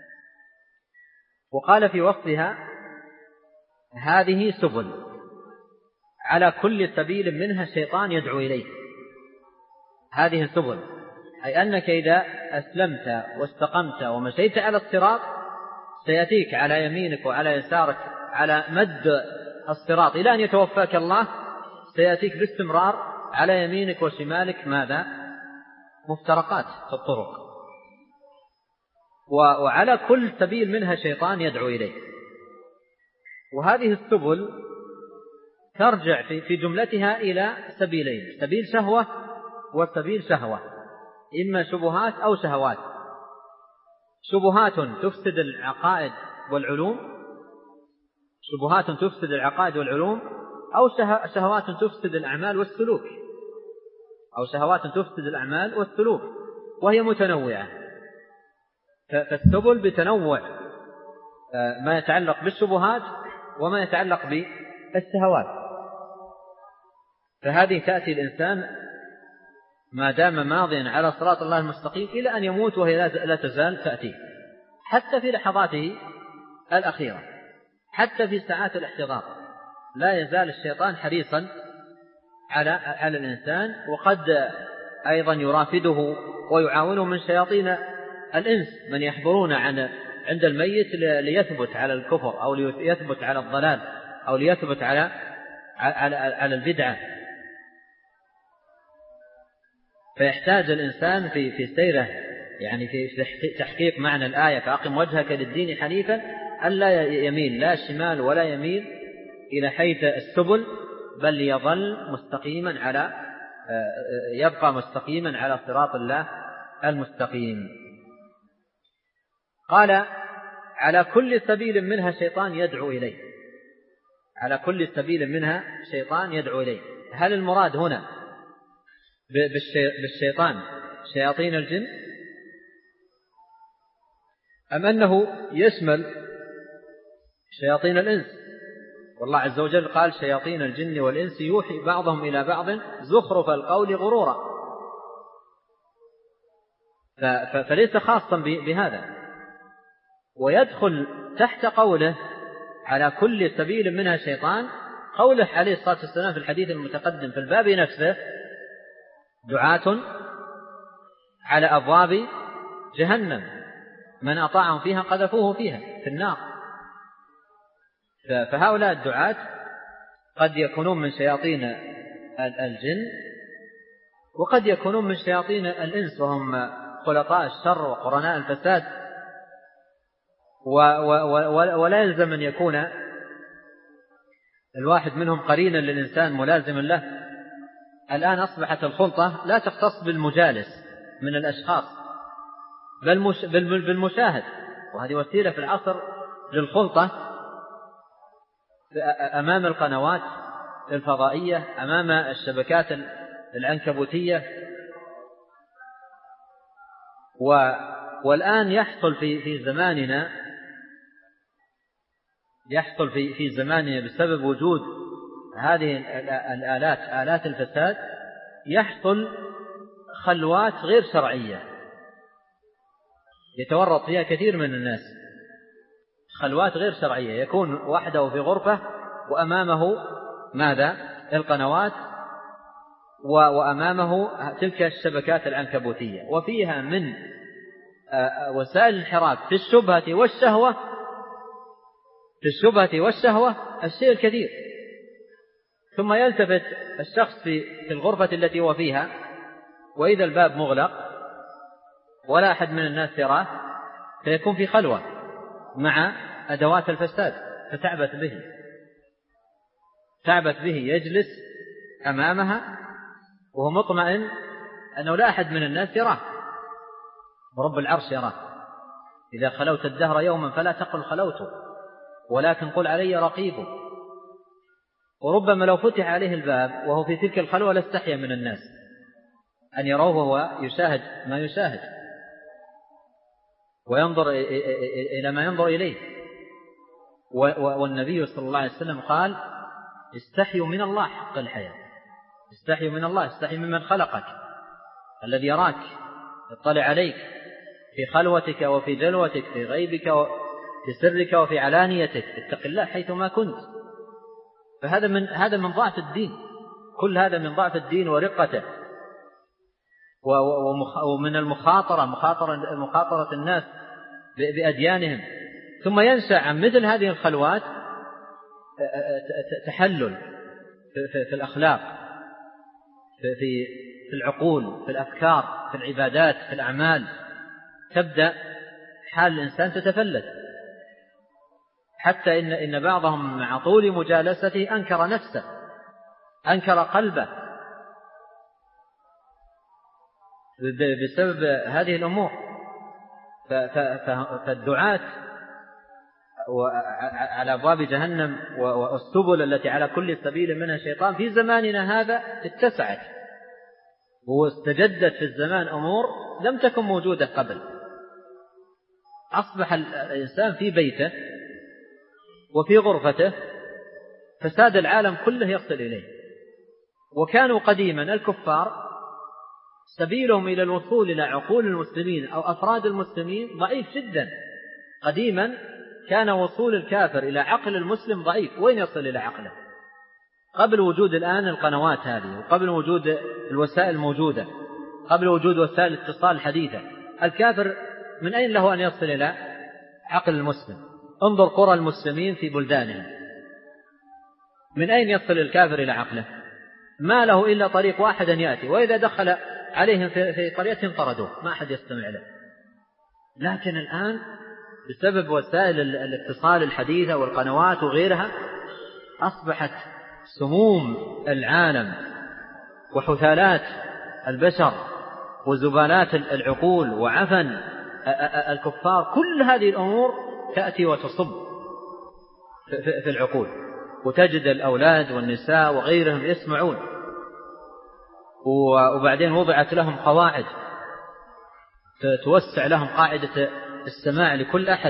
Speaker 1: وقال في وصفها هذه سبل على كل سبيل منها شيطان يدعو إليه. هذه السبل أي أنك إذا أسلمت واستقمت ومشيت على الصراط سيأتيك على يمينك وعلى يسارك على مد الصراط إلى أن يتوفاك الله، سيأتيك باستمرار على يمينك وشمالك ماذا؟ مفترقات في الطرق، وعلى كل سبيل منها شيطان يدعو إليه. وهذه السبل ترجع في جملتها إلى سبيلين، سبيل شهوة وسبيل شهوة، إما شبهات أو شهوات. شبهات تفسد العقائد والعلوم، شبهات تفسد العقائد والعلوم، أو شهوات تفسد الأعمال والسلوك، أو شهوات تفسد الأعمال والسلوك، وهي متنوعة. فالسبل بتنوع ما يتعلق بالشبهات وما يتعلق بالشهوات. فهذه تأتي الإنسان ما دام ماضيا على صراط الله المستقيم إلى أن يموت وهي لا تزال تأتي، حتى في لحظاته الأخيرة، حتى في ساعات الاحتضار لا يزال الشيطان حريصا على على الإنسان، وقد أيضا يرافده ويعاونه من شياطين الإنس من يحضرون عن عند الميت ليثبت على الكفر أو ليثبت على الضلال أو ليثبت على على على البدعة. فيحتاج الإنسان في في سيره، يعني في تحقيق معنى الآية فأقم وجهك للدين حنيفا، ألا يميل لا شمال ولا يميل إلى حيث السبل، بل يظل مستقيما على يبقى مستقيما على صراط الله المستقيم. قال على كل سبيل منها شيطان يدعو إليه، على كل سبيل منها شيطان يدعو إليه. هل المراد هنا بالشيطان شياطين الجن، أم أنه يشمل شياطين الإنس؟ والله عز وجل قال شياطين الجن والإنس يوحي بعضهم إلى بعض زخرف القول غرورا، فليس خاصا بهذا. ويدخل تحت قوله على كل سبيل منها شيطان قوله عليه الصلاة والسلام في الحديث المتقدم في الباب نفسه دعاة على أبواب جهنم من أطاعهم فيها قذفوه فيها في النار. فهؤلاء الدعاة قد يكونون من شياطين الجن وقد يكونون من شياطين الإنس، وهم خلطاء الشر وقرناء الفساد، ولا يلزم أن يكون الواحد منهم قرينا للإنسان ملازما له. الآن أصبحت الخلطة لا تختص بالمجالس من الأشخاص بل بالمشاهد، وهذه وسيلة في العصر للخلطة أمام القنوات الفضائية، أمام الشبكات العنكبوتية. والآن يحصل في في زماننا يحصل في في زماننا بسبب وجود هذه الآلات آلات الفساد، يحصل خلوات غير شرعية يتورط فيها كثير من الناس، خلوات غير شرعية، يكون وحده في غرفة وأمامه ماذا؟ القنوات، وأمامه تلك الشبكات العنكبوتية، وفيها من وسائل الانحراف في الشبهة والشهوة في الشبهة والشهوة الشيء الكثير. ثم يلتفت الشخص في الغرفة التي هو فيها وإذا الباب مغلق ولا أحد من الناس يراه، فيكون في خلوة مع أدوات الفساد، فتعبث به تعبث به يجلس أمامها وهو مطمئن أنه لا أحد من الناس يراه، ورب العرش يراه. إذا خلوت الدهر يوما فلا تقل خلوت ولكن قل علي رقيب. وربما لو فتح عليه الباب وهو في تلك الخلوة لاستحيا من الناس أن يروه وهو يشاهد ما يشاهد وينظر إلى ما ينظر إليه. والنبي صلى الله عليه وسلم قال استحيوا من الله حق الحياة، استحيوا من الله، استحي ممن خلقك الذي يراك يطلع عليك في خلوتك وفي جلوتك، في غيبك وفي سرك وفي علانيتك، اتق الله حيثما كنت. فهذا من هذا من ضعف الدين، كل هذا من ضعف الدين ورقته، ومن المخاطرة مخاطرة مخاطرة الناس بأديانهم. ثم ينشأ عن مثل هذه الخلوات تحلل في الأخلاق، في في العقول، في الأفكار، في العبادات، في الأعمال. تبدأ حال الإنسان تتفلت، حتى إن إن بعضهم مع طول مجالسته أنكر نفسه، أنكر قلبه بسبب هذه الأمور. فالدعاة على أبواب جهنم والسبل التي على كل سبيل منها شيطان في زماننا هذا اتسعت واستجدت في الزمان أمور لم تكن موجودة قبل. أصبح الإنسان في بيته وفي غرفته فساد العالم كله يصل إليه. وكانوا قديما الكفار سبيلهم إلى الوصول إلى عقول المسلمين أو أفراد المسلمين ضعيف جدا. قديما كان وصول الكافر إلى عقل المسلم ضعيف. وين يصل إلى عقله؟ قبل وجود الآن القنوات هذه، وقبل وجود الوسائل الموجودة، قبل وجود وسائل الاتصال الحديثة، الكافر من أين له أن يصل إلى عقل المسلم؟ انظر قرى المسلمين في بلدانهم، من أين يصل الكافر إلى عقله؟ ما له إلا طريق واحد أن يأتي، وإذا دخل عليهم في قرية طردوه، ما أحد يستمع له. لكن الآن بسبب وسائل الاتصال الحديثة والقنوات وغيرها أصبحت سموم العالم وحثالات البشر وزبالات العقول وعفن الكفار، كل هذه الأمور تأتي وتصب في العقول، وتجد الأولاد والنساء وغيرهم يسمعون. وبعدين وضعت لهم قواعد توسع لهم قاعدة السماع لكل أحد.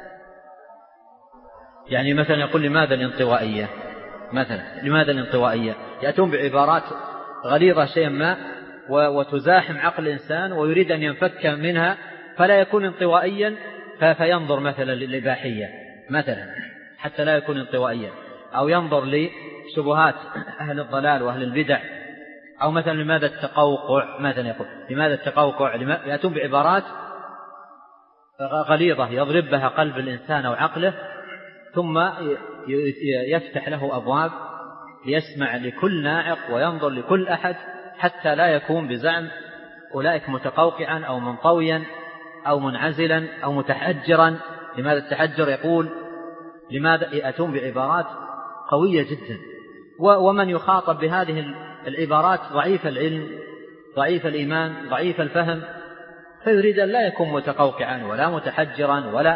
Speaker 1: يعني مثلا يقول لماذا الانطوائية؟ مثلا لماذا الانطوائية؟ يأتون بعبارات غليظة شيئا ما وتزاحم عقل الإنسان ويريد أن ينفك منها فلا يكون انطوائيا، فينظر مثلا للإباحية مثلا حتى لا يكون انطوائيا، أو ينظر لشبهات أهل الضلال وأهل البدع، أو مثلا لماذا التقوقع؟ مثلا يقول لماذا التقوقع؟ يأتون بعبارات غليظة يضرب بها قلب الإنسان أو عقله، ثم يفتح له أبواب ليسمع لكل ناعق وينظر لكل أحد، حتى لا يكون بزعم أولئك متقوقعا أو منطويا أو منعزلا أو متحجرا. لماذا التحجر؟ يقول لماذا يأتون بعبارات قوية جدا، ومن يخاطب بهذه العبارات ضعيف العلم ضعيف الإيمان ضعيف الفهم، فيريد أن لا يكون متقوقعا ولا متحجرا ولا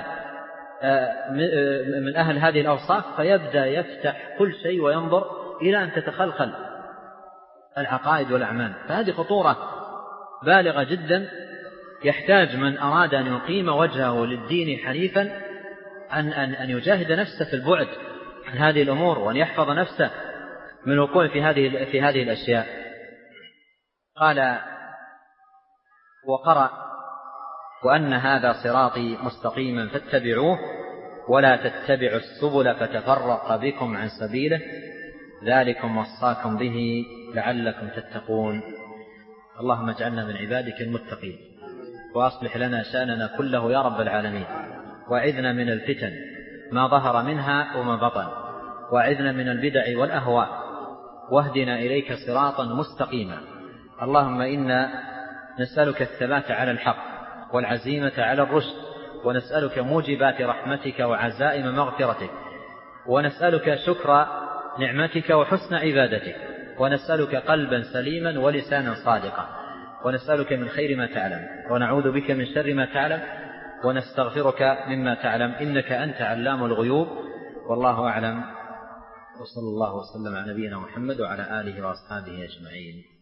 Speaker 1: من أهل هذه الأوصاف، فيبدأ يفتح كل شيء وينظر إلى أن تتخلخل العقائد والأعمال. فهذه خطورة بالغة جدا، يحتاج من أراد أن يقيم وجهه للدين حنيفا أن أن أن يجاهد نفسه في البعد عن هذه الأمور، وأن يحفظ نفسه من الوقوع في هذه في هذه الأشياء. قال وقرأ وأن هذا صراطي مستقيما فاتبعوه ولا تتبعوا السبل فتفرق بكم عن سبيله ذلكم وصاكم به لعلكم تتقون. اللهم اجعلنا من عبادك المتقين، وأصلح لنا شأننا كله يا رب العالمين، وأعذنا من الفتن ما ظهر منها وما بطن، وأعذنا من البدع والأهواء، واهدنا إليك صراطا مستقيما. اللهم إنا نسألك الثبات على الحق والعزيمة على الرشد، ونسألك موجبات رحمتك وعزائم مغفرتك، ونسألك شكر نعمتك وحسن عبادتك، ونسألك قلبا سليما ولسانا صادقا، ونسألك من خير ما تعلم، ونعوذ بك من شر ما تعلم، ونستغفرك مما تعلم، إنك أنت علام الغيوب. والله أعلم، وصلى الله وسلم على نبينا محمد وعلى آله وأصحابه أجمعين.